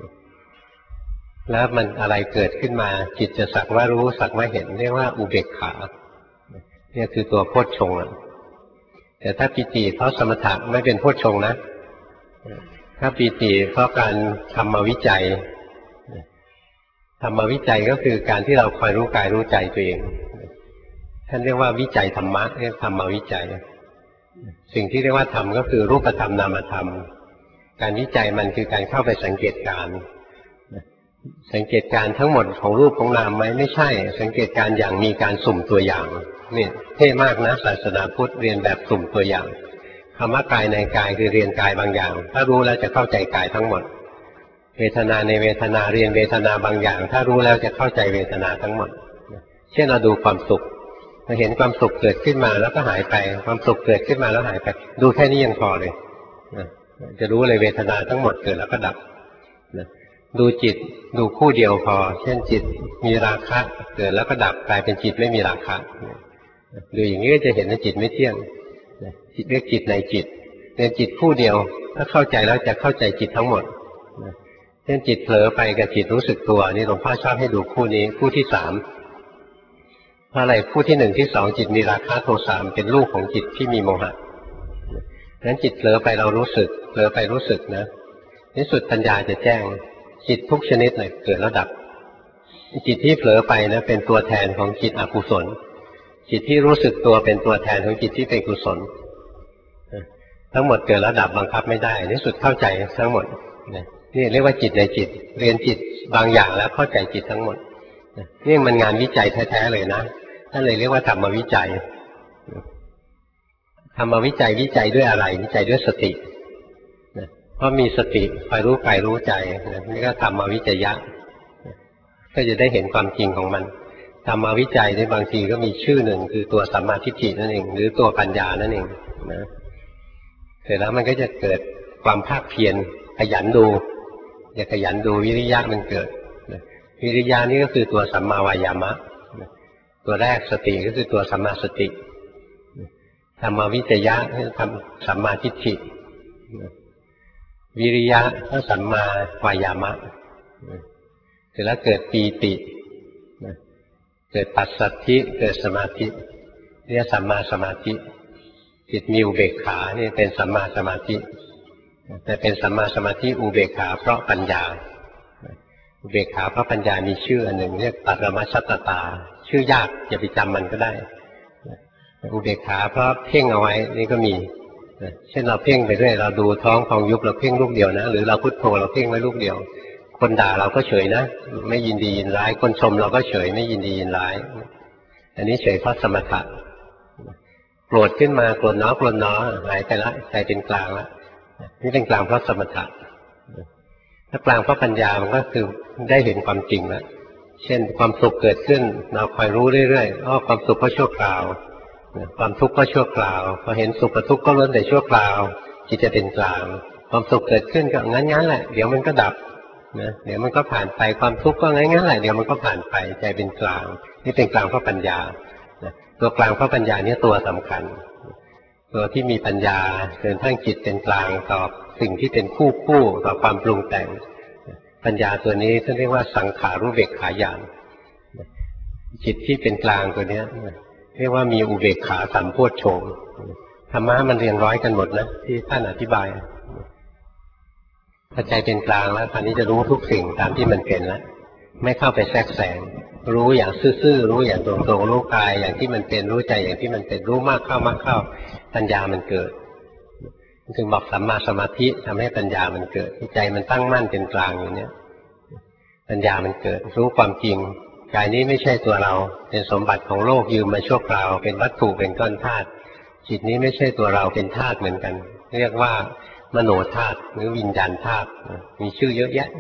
แล้วมันอะไรเกิดขึ้นมาจิตจะสักว่ารู้สักว่าเห็นเรียกว่าอุเบกขาเนี่ยคือตัวโพชฌงค์แต่ถ้าปิติเพราะสมถะไม่เป็นโพชฌงค์นะถ้าปิติเพราะการทำมาวิจัยทำมาวิจัยก็คือการที่เราคอยรู้กายรู้ใจตัวเองท่านเรียกว่าวิจัยธรรมะเรียกธรรมมาวิจัยสิ่งที่เรียกว่าธรรมก็คือรูปธรรมนามธรรมการวิจัยมันคือการเข้าไปสังเกตการสังเกตการทั้งหมดของรูปของนามไหมไม่ใช่สังเกตการอย่างมีการสุ่มตัวอย่างนี่เท่มากนะศาสนาพุทธเรียนแบบสุ่มตัวอย่างคำว่ากายในกายคือเรียนกายบางอย่างถ้ารู้แล้วจะเข้าใจกายทั้งหมดเวทนาในเวทนาเรียนเวทนาบางอย่างถ้ารู้แล้วจะเข้าใจเวทนาทั้งหมดเช่นเราดูความสุขเราเห็นความสุขเกิดขึ้นมาแล้วก็หายไปความสุขเกิดขึ้นมาแล้วหายไปดูแค่นี้ยังพอเลยจะรู้เลยเวทนาทั้งหมดเกิดแล้วก็ดับดูจิตดูคู่เดียวพอเช่นจิตมีราคะเกิดแล้วก็ดับกลายเป็นจิตไม่มีราคะดูอย่างนี้ก็จะเห็นว่าจิตไม่เที่ยงเรียกจิตในจิตเรียนจิตคู่เดียวถ้าเข้าใจแล้วจะเข้าใจจิตทั้งหมดเช่นจิตเผลอไปกับจิตรู้สึกตัวนี่หลวงพ่อชอบให้ดูคู่นี้คู่ที่สามเพราะอะไรคู่ที่หนึ่งที่สองจิตมีราคะโทสะเป็นลูกของจิตที่มีโมหะนั้นจิตเผลอไปเรารู้สึกเผลอไปรู้สึกนะในสุดปัญญาจะแจ้งจิตทุกชนิดเลยเกิดแล้วดับจิตที่เผลอไปนะเป็นตัวแทนของจิตอกุศลจิตที่รู้สึกตัวเป็นตัวแทนของจิตที่เป็นกุศลทั้งหมดเกิดแล้วดับบังคับไม่ได้ในสุดเข้าใจทั้งหมดนี่เรียกว่าจิตในจิตเรียนจิตบางอย่างแล้วเข้าใจจิตทั้งหมดนี่มันงานวิจัยแท้ๆเลยนะนั่นเลยเรียกว่าธรรมวิจัยธรรมวิจัยวิจัยด้วยอะไรวิจัยด้วยสติเพราะมีสติคอยรู้กายรู้ใจนี่ก็ธรรมวิจยะก็จะได้เห็นความจริงของมันธรรมวิจัยในบางทีก็มีชื่อหนึ่งคือตัวสัมมาทิฏฐินั่นเองหรือตัวปัญญานั่นเองนะเสร็จแล้วมันก็จะเกิดความภาคเพียรขยันดูอย่าขยันดูวิริยะมันเกิดวิริยะนี่ก็คือตัวสัมมาวายามะตัวแรกสติก็คือตัวสัมมาสติธรรมวิจยะคือทำสัมมาทิฏฐิวิริยะก็สัมมาวายามะเสร็จแล้วเกิดปีติเกิดปัสสัทธิเกิดสมาธิเรียกสัมมาสมาธิจิตมีอุเบกขานี่เป็นสัมมาสมาธิแต่เป็นสัมมาสมาธิอุเบกขาเพราะปัญญาอุเบกขาเพราะปัญญามีชื่ออันหนึ่งเรียกปรมัชฌัตตาชื่อยากอย่าไปจำมันก็ได้อุเบกขาเพราะเพ่งเอาไว้นี่ก็มีเช่นเราเพ่งไปเรื่อยเราดูท้องพองยุบเราเพ่งลูกเดียวนะหรือเราพุทโธเราเพ่งไว้ลูกเดียวคนด่าเราก็เฉยนะไม่ยินดียินร้ายคนชมเราก็เฉยไม่ยินดียินร้ายอันนี้เฉยเพราะสมถะโกรธขึ้นมาโกรธน้อโกรธน้อหายไปละใจเป็นกลางละนี่เป็นกลางเพราะสมถะถ้ากลางเพราะปัญญามันก็คือได้เห็นความจริงแล้วเช่นความสุขเกิดขึ้นเราคอยรู้เรื่อยๆความสุขก็ชั่วคราวความทุกข์ก็ชั่วคราวพอเห็นสุขกับทุกข์ก็ล้วนแต่ชั่วคราวจิตจะเป็นกลางความสุขเกิดขึ้นก็งั้นๆแหละเดี๋ยวมันก็ดับนะเดี๋ยวมันก็ผ่านไปความทุกข์ก็งั้นๆแหละเดี๋ยวมันก็ผ่านไปใจเป็นกลางนี่เป็นกลางเพราะปัญญาตัวกลางเพราะปัญญานี่ตัวสำคัญตัวที่มีปัญญาจนทั้งจิตเป็นกลางต่อสิ่งที่เป็นคู่ต่อความปรุงแต่งปัญญาตัวนี้ท่านเรียกว่าสังขารุเบกขาญาณจิตที่เป็นกลางตัวนี้เรียกว่ามีอุเบกขาสัมโพชฌงค์ธรรมะมันเรียงร้อยกันหมดนะที่ท่านอธิบายพอใจเป็นกลางแล้วตอนนี้จะรู้ทุกสิ่งตามที่มันเป็นแล้วไม่เข้าไปแทรกแซงรู้อย่างซื่อๆรู้อย่างตรงๆรู้กายอย่างที่มันเป็นรู้ใจอย่างที่มันเป็นรู้มากเข้ามากเข้าปัญญามันเกิดถึงบอกสัมมาสมาธิทำให้ปัญญามันเกิดใจมันตั้งมั่นเป็นกลางอย่างนี้ปัญญามันเกิดรู้ความจริงกายนี้ไม่ใช่ตัวเราเป็นสมบัติของโลกยืมมาชั่วคราวเป็นวัตถุเป็นก้อนธาตุจิตนี้ไม่ใช่ตัวเราเป็นธาตุเหมือนกันเรียกว่ามโนธาตุหรือวิญญาณธาตุมีชื่อเยอะแยะ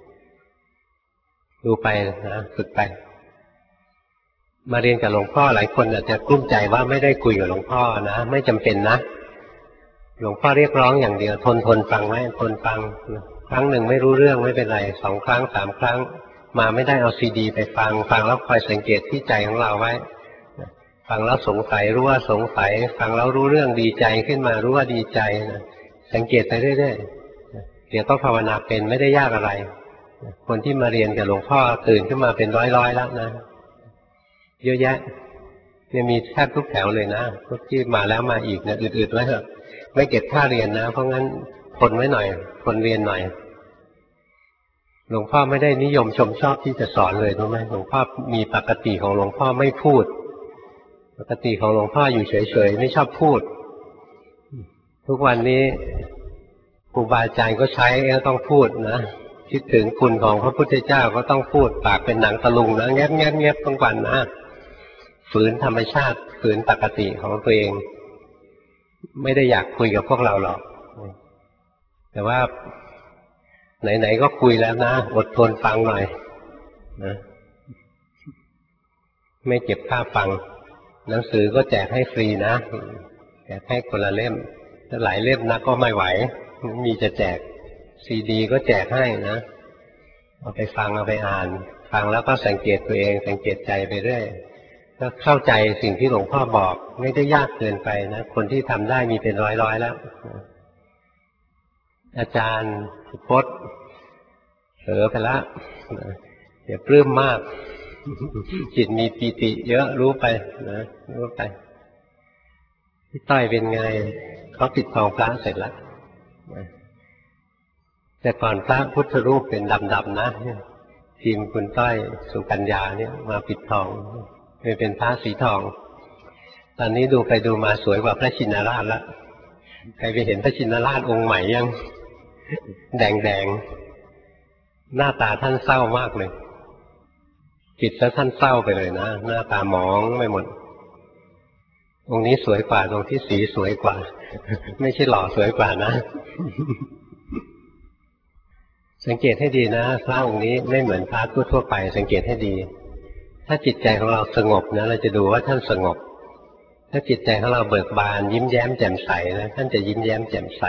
ดูไปนะฝึกไปมาเรียนกับหลวงพ่อหลายคนอาจจะกลุ้มใจว่าไม่ได้คุยกับหลวงพ่อนะไม่จำเป็นนะหลวงพ่อเรียกร้องอย่างเดียวทนฟังไว้ทนฟังครั้งหนึ่งไม่รู้เรื่องไม่เป็นไร2 ครั้ง 3 ครั้งมาไม่ได้เอาซีดีไปฟังแล้วคอยสังเกตที่ใจของเราไว้ฟังแล้วสงสัยรู้ว่าสงสัยฟังแล้วรู้เรื่องดีใจขึ้นมารู้ว่าดีใจนะสังเกตไปเรื่อยๆเดี๋ยวก็ภาวนาเป็นไม่ได้ยากอะไรคนที่มาเรียนกับหลวงพ่อตื่นขึ้นมาเป็นร้อยๆแล้วนะเยอะแยะเนี่ยมีแทบทุกแถวเลยนะพวกที่มาแล้วมาอีกเนี่ยอึดๆไว้เถอะไม่เก็บค่าเรียนนะเพราะงั้นทนไว้หน่อยทนเรียนหน่อยหลวงพ่อไม่ได้นิยมชมชอบที่จะสอนเลยรู้ไหมหลวงพ่อมีปกติของหลวงพ่อไม่พูดปกติของหลวงพ่ออยู่เฉยๆไม่ชอบพูดทุกวันนี้ครูบาอาจารย์ก็ใช้ก็ต้องพูดนะคิดถึงคุณของพระพุทธเจ้าก็ต้องพูดปากเป็นหนังตะลุงนะแงบๆทั้งวันนะฝืนธรรมชาติฝืนปกติของตัวเองไม่ได้อยากคุยกับพวกเราหรอกแต่ว่าไหนๆก็คุยแล้วนะอดทนฟังหน่อยนะไม่เก็บค่าฟังหนังสือก็แจกให้ฟรีนะแจกให้คนละเล่มถ้าหลายเล่มนะก็ไม่ไหวมีจะแจกซีดีก็แจกให้นะเอาไปฟังเอาไปอ่านฟังแล้วก็สังเกตตัวเองสังเกตใจไปเรื่อยก็เข้าใจสิ่งที่หลวงพ่อบอกไม่ได้ยากเกินไปนะคนที่ทำได้มีเป็นร้อยๆแล้วอาจารย์สุพจน์เผลอไปละเดี๋ยวปลื้มมากจิตมีปีติเยอะรู้ไปนะรู้ไปพี่ต้อยเป็นไงเขาปิดทองพระเสร็จแล้วแต่ก่อนพระพุทธรูปเป็นดำๆนะทีมคุณต้อยสุกัญญาเนี่ยมาปิดทองเป็นพระสีทองตอนนี้ดูไปดูมาสวยกว่าพระชินราชแล้วใครไปเห็นพระชินราชองค์ใหม่ยังแดงหน้าตาท่านเศร้ามากเลยปิดแล้วท่านเศร้าไปเลยนะหน้าตาหมองไม่หมดองค์นี้สวยกว่าตรงที่สีสวยกว่าไม่ใช่หล่อสวยกว่านะสังเกตให้ดีนะพระองค์นี้ไม่เหมือนพระทั่วไปสังเกตให้ดีถ้าจิตใจของเราสงบนะเราจะดูว่าท่านสงบถ้าจิตใจของเราเบิกบานยิ้มแย้มแจ่มใสนะท่านจะยิ้มแย้มแจ่มใส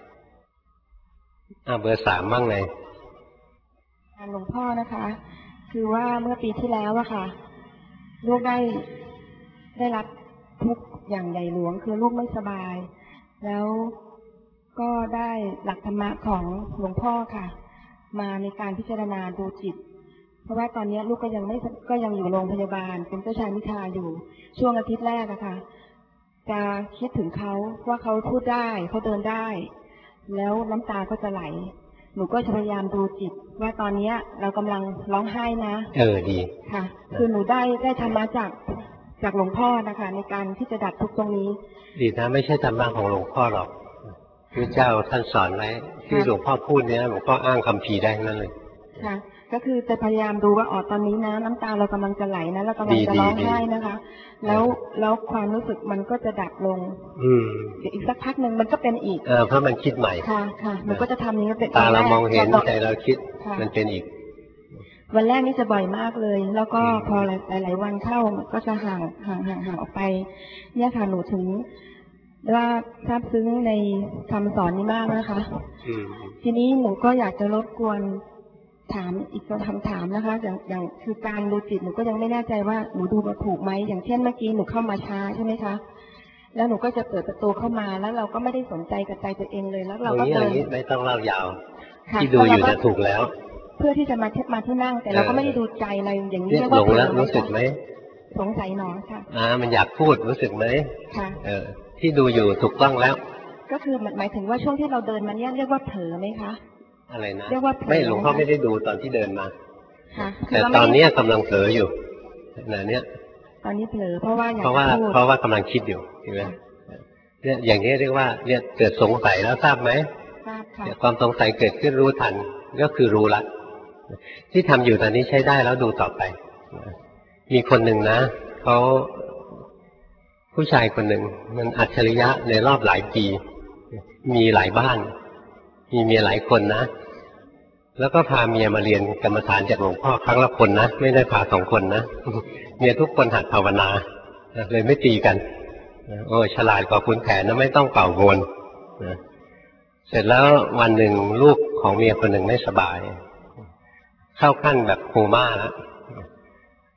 เบอร์ 3มั่งไงหลวงพ่อนะคะคือว่าเมื่อปีที่แล้วอะค่ะลูกได้รับทุกข์อย่างใหญ่หลวงคือลูกไม่สบายแล้วก็ได้หลักธรรมะของหลวงพ่อค่ะมาในการพิจารณาดูจิตเพราะว่าตอนนี้ลูกก็ยังอยู่โรงพยาบาลเป็นเจ้าชายนิทราอยู่ช่วงอาทิตย์แรกอะค่ะจะคิดถึงเขาว่าเขาพูดได้เขาเดินได้แล้วน้ำตาก็จะไหลหนูก็จะพยายามดูจิตว่าตอนนี้เรากำลังร้องไห้นะดีค่ะคือหนูได้ธรรมะจากหลวงพ่อนะคะในการที่จะดับทุกตรงนี้ดีนะไม่ใช่ธรรมะของหลวงพ่อหรอกพระเจ้าท่านสอนไว้ที่หลวงพ่อพูดเนี้ยหลวงพ่ออ้างคัมภีร์ได้นั่นเลยค่ะก็คือจะพยายามดูว่าตอนนี้นะน้ำตาเรากำลังจะไหลนะเรากำลังจะร้องไห้นะคะแล้วความรู้สึกมันก็จะดับลงอีกสักพักหนึ่งมันก็เป็นอีกเพราะมันคิดใหม่ค่ะมันก็จะทำนี้เป็นตาเรามองเห็นใจเราคิดมันเป็นอีกวันแรกนี่จะบ่อยมากเลยแล้วก็พอหลายวันเข้ามันก็จะห่างออกไปเนี่ยค่ะหนูถึงว่าซาบซึ้งในคำสอนนี้มากนะคะทีนี้หนูก็อยากจะรบกวนถามอีกคำถามนะคะอย่างคือการดูจิตหนูก็ยังไม่แน่ใจว่าหนูดูมาถูกไหมอย่างเช่นเมื่อกี้หนูเข้ามาช้าใช่ไหมคะแล้วหนูก็จะเปิดประตูเข้ามาแล้วเราก็ไม่ได้สนใจกับใจตัวเองเลยแล้วเราก็เดินไม่ต้องเล่ายาวที่ดูอยู่จะถูกแล้วเพื่อที่จะมาที่นั่งแต่เราก็ไม่ได้ดูใจอะไรอย่างนี้เรียกว่าหลงแล้วรู้สึกไหมสงสัยหนอค่ะมันอยากพูดรู้สึกไหมค่ะที่ดูอยู่ถูกต้องแล้วก็คือหมายถึงว่าช่วงที่เราเดินมาเนี่ยเรียกว่าเผลอไหมคะอะไรนะไม่หลวงพ่อไม่ได้ดูตอนที่เดินมาแต่ตอนนี้กำลังเผลออยู่เนี้ยตอนนี้เผลอเพราะว่าเพราะว่ากำลังคิดอยู่ใช่ไหมเนี่ยอย่างนี้เรียกว่าเนี่ยเกิดสงสัยแล้วทราบไหมทราบค่ะความสงสัยเกิดขึ้นรู้ทันก็คือรู้ละที่ทำอยู่ตอนนี้ใช้ได้แล้วดูต่อไปมีคนหนึ่งนะเขาผู้ชายคนหนึ่งมันอัจฉริยะในรอบหลายปีมีหลายบ้านมีเมียหลายคนนะแล้วก็พาเมียมาเรียนกรรมฐานจากหลวงพ่อครั้งละคนนะไม่ได้พา2 คนนะเมียทุกคนหัดภาวนาเลยไม่ตีกันโอ้ฉลาดกว่าคุณแผนนะไม่ต้องเป่าโวนเสร็จแล้ววันหนึ่งลูกของเมียคนหนึ่งไม่สบายเข้าขั้นแบบโคม่าแล้ว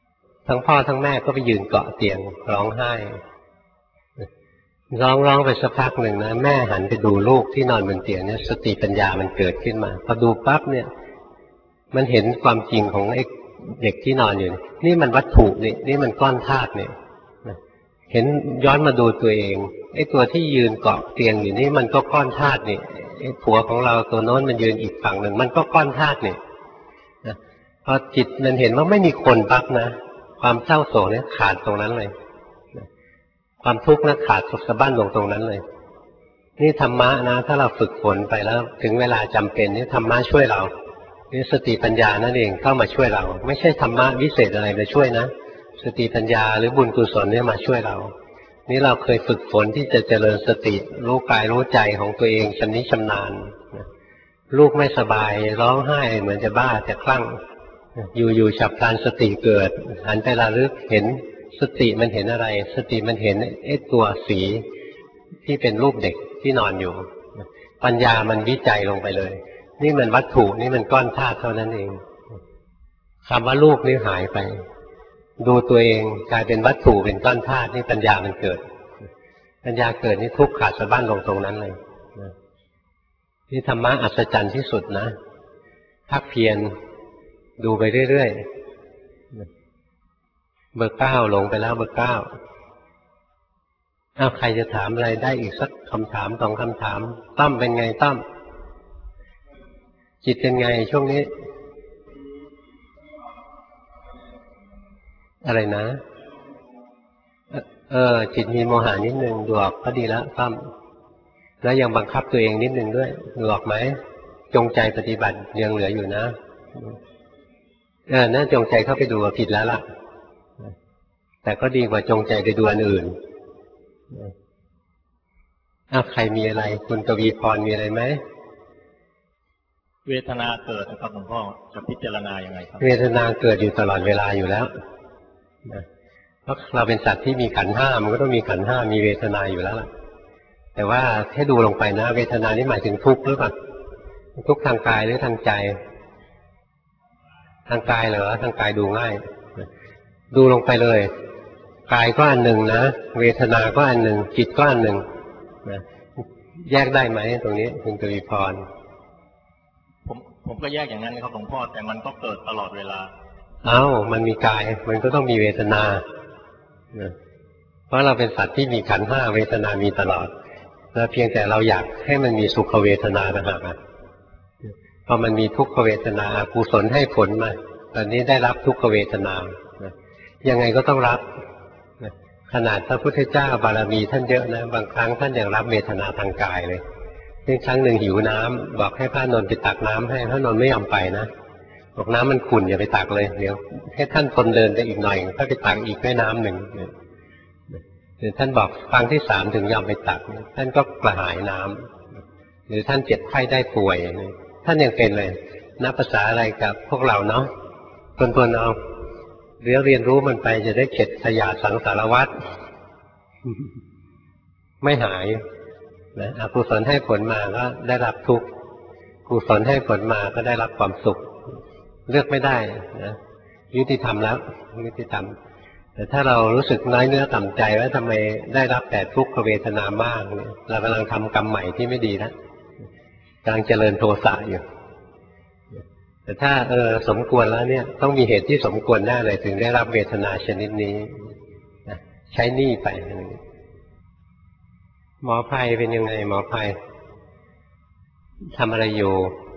ทั้งพ่อทั้งแม่ก็ไปยืนเกาะเตียงร้องไห้ร้องไปสักพักหนึ่งนะแม่หันไปดูลูกที่นอนบนเตียงเนี่ยสติปัญญามันเกิดขึ้นมาพอดูปั๊บเนี่ยมันเห็นความจริงของไอ้เด็กที่นอนอยู่นี่มันวัตถุนี่มันก้อนธาตุเนี่ยเห็นย้อนมาดูตัวเองไอ้ตัวที่ยืนเกาะเตียงอยู่นี่มันก็ก้อนธาตุนี่ไอ้ผัวของเราตัวโน้นมันยืนอีกฝั่งหนึ่งมันก็ก้อนธาตุนี่พอจิตมันเห็นว่าไม่มีคนปั๊บนะความเศร้าโศกเนี่ยขาดตรงนั้นเลยความทุกข์นะขาดสะบั้นลงตรงนั้นเลยนี่ธรรมะนะถ้าเราฝึกฝนไปแล้วถึงเวลาจำเป็นนี่ธรรมะช่วยเรานี่สติปัญญานั่นเองเข้ามาช่วยเราไม่ใช่ธรรมะวิเศษอะไรมาช่วยนะสติปัญญาหรือบุญกุศลเนี่ยมาช่วยเรานี่เราเคยฝึกฝนที่จะเจริญสติรู้กายรู้ใจของตัวเองชำนิชำนาญลูกไม่สบายร้องไห้เหมือนจะบ้าจะคลั่งอยู่ฉับพลันสติเกิดหันไประลึกเห็นสติมันเห็นอะไรสติมันเห็นไอ้ตัวสีที่เป็นรูปเด็กที่นอนอยู่ปัญญามันวิจัยลงไปเลยนี่มันวัตถุนี่มันก้อนธาตุเท่านั้นเองคำว่ารูปนี่หายไปดูตัวเองกลายเป็นวัตถุเป็นก้อนธาตุนี่ปัญญามันเกิดปัญญาเกิดนี่ทุกข์ขาดสะบั้นลงตรงนั้นเลยนี่ธรรมะอัศจรรย์ที่สุดนะภาคเพียรดูไปเรื่อยๆเบอร์ 9ลงไปแล้วเบอร์ 9ใครจะถามอะไรได้อีกสักคำถาม2คำถามตั้มเป็นไงตั้มจิตเป็นไงช่วงนี้อะไรนะจิตมีโมหะนิดนึงดูออกก็ดีแล้วตั้มแล้วยังบังคับตัวเองนิดนึงด้วยดูออกไหมจงใจปฏิบัติยังเหลืออยู่นะน่าจงใจเข้าไปดูผิดแล้วล่ะแต่ก็ดีกว่าจงใจไปดูอันอื่นใครมีอะไรคุณกวีพรมีอะไรไหมเวทนาเกิดนะครับหลวงพ่อจะพิจารณายังไงครับเวทนาเกิดอยู่ตลอดเวลาอยู่แล้วเพราะเราเป็นสัตว์ที่มีขันธ์ห้ามันก็ต้องมีขันธ์ห้ามีเวทนาอยู่แล้วล่ะแต่ว่าให้ดูลงไปนะเวทนานี่หมายถึงทุกข์หรือเปล่าทุกข์ทางกายหรือทางใจทางกายเหรอทางกายดูง่ายดูลงไปเลยกายก็อันหนึ่งนะเวทนาก็อันหนึ่งจิตก็อันหนึ่งนะแยกได้ไหมตรงนี้คุณกวีพรผมก็แยกอย่างนั้นนะครับหลวงพ่อแต่มันก็เกิดตลอดเวลามันมีกายมันก็ต้องมีเวทนาเพราะเราเป็นสัตว์ที่มีขันธ์ห้าเวทนามีตลอดแล้วเพียงแต่เราอยากให้มันมีสุขเวทนาต่างหากพอมันมีทุกขเวทนากุศลให้ผลมาตอนนี้ได้รับทุกขเวทนายังไงก็ต้องรับขนาดพระพุทธเจ้าบารมีท่านเยอะนะบางครั้งท่านยังรับเวทนาทางกายเลยเช่นครั้งหนึ่งหิวน้ำบอกให้พระนนท์ไปตักน้ำให้พระนนท์ไม่ยอมไปนะบอกน้ำมันขุ่นอย่าไปตักเลยเดี๋ยวให้ท่านทนเดินไปอีกหน่อยถ้าไปตักอีกแม่น้ำหนึ่งหรือท่านบอกครั้งที่3ถึงยอมไปตักท่านก็กระหายน้ำหรือท่านเจ็บไข้ได้ป่วยท่านยังเป็นเลยนับภาษาอะไรกับพวกเราเนาะทนเอาเรียนรู้มันไปจะได้เข็ดขยาดสังสารวัฏไม่หายนะอกุศลให้ผลมาก็ได้รับทุกข์กุศลให้ผลมาก็ได้รับความสุขเลือกไม่ได้นะยุติธรรมแล้วยุติธรรมแต่ถ้าเรารู้สึกน้อยเนื้อต่ำใจว่าทำไมได้รับแต่ทุกขเวทนามากเรากำลังทำกรรมใหม่ที่ไม่ดีนะกำลังเจริญโทสะอยู่แต่ถ้าสมควรแล้วเนี่ยต้องมีเหตุที่สมควรแน่เลยถึงได้รับเวทนาชนิดนี้ใช้หนี้ไปหมอภัยเป็นยังไงหมอภัยทำอะไรอยู่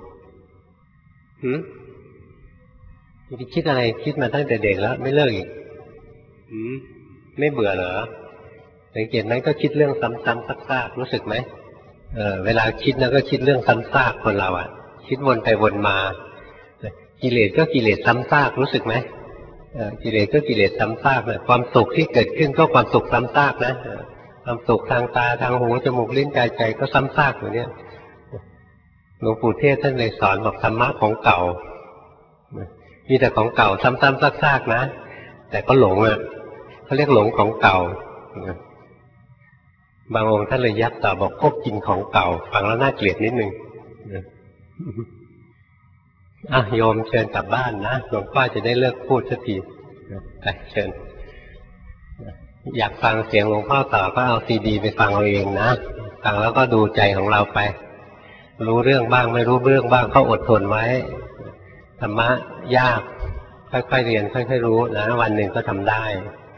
ไปคิดอะไรคิดมาตั้งแต่เด็กแล้วไม่เลิกอีกไม่เบื่อเหรอสังเกตไหมก็คิดเรื่องซ้ำๆซากๆรู้สึกไหมเวลาคิดนะก็คิดเรื่องซ้ำซากคนเราคิดวนไปวนมากิเลสก็กิเลสซ้ำซากรู้สึกไหมกิเลสก็กิเลสซ้ำซากเลยความสุขที่เกิดขึ้นก็ความสุขซ้ำซากนะความสุขทางตาทางหูจมูกลิ้นกายใจก็ซ้ำซากอยู่เนี่ยหลวงปู่เทศท่านเลยสอนบอกธรรมะของเก่ามีแต่ของเก่าซ้ำๆซากๆนะแต่ก็หลงเขาเรียกหลงของเก่าบางองค์ท่านเลยยัดต่อบอกคบกินของเก่าฟังแล้วน่าเกลียดนิดนึงโยมเชิญกลับบ้านนะหลวงพ่อจะได้เลิกพูดสักทีไปเชิญอยากฟังเสียงหลวงพ่อต่อก็เอาซีดีไปฟังเอาเองนะฟังแล้วก็ดูใจของเราไปรู้เรื่องบ้างไม่รู้เรื่องบ้างก็อดทนไว้ธรรมะยากค่อยๆเรียนค่อยๆรู้นะวันหนึ่งก็ทำได้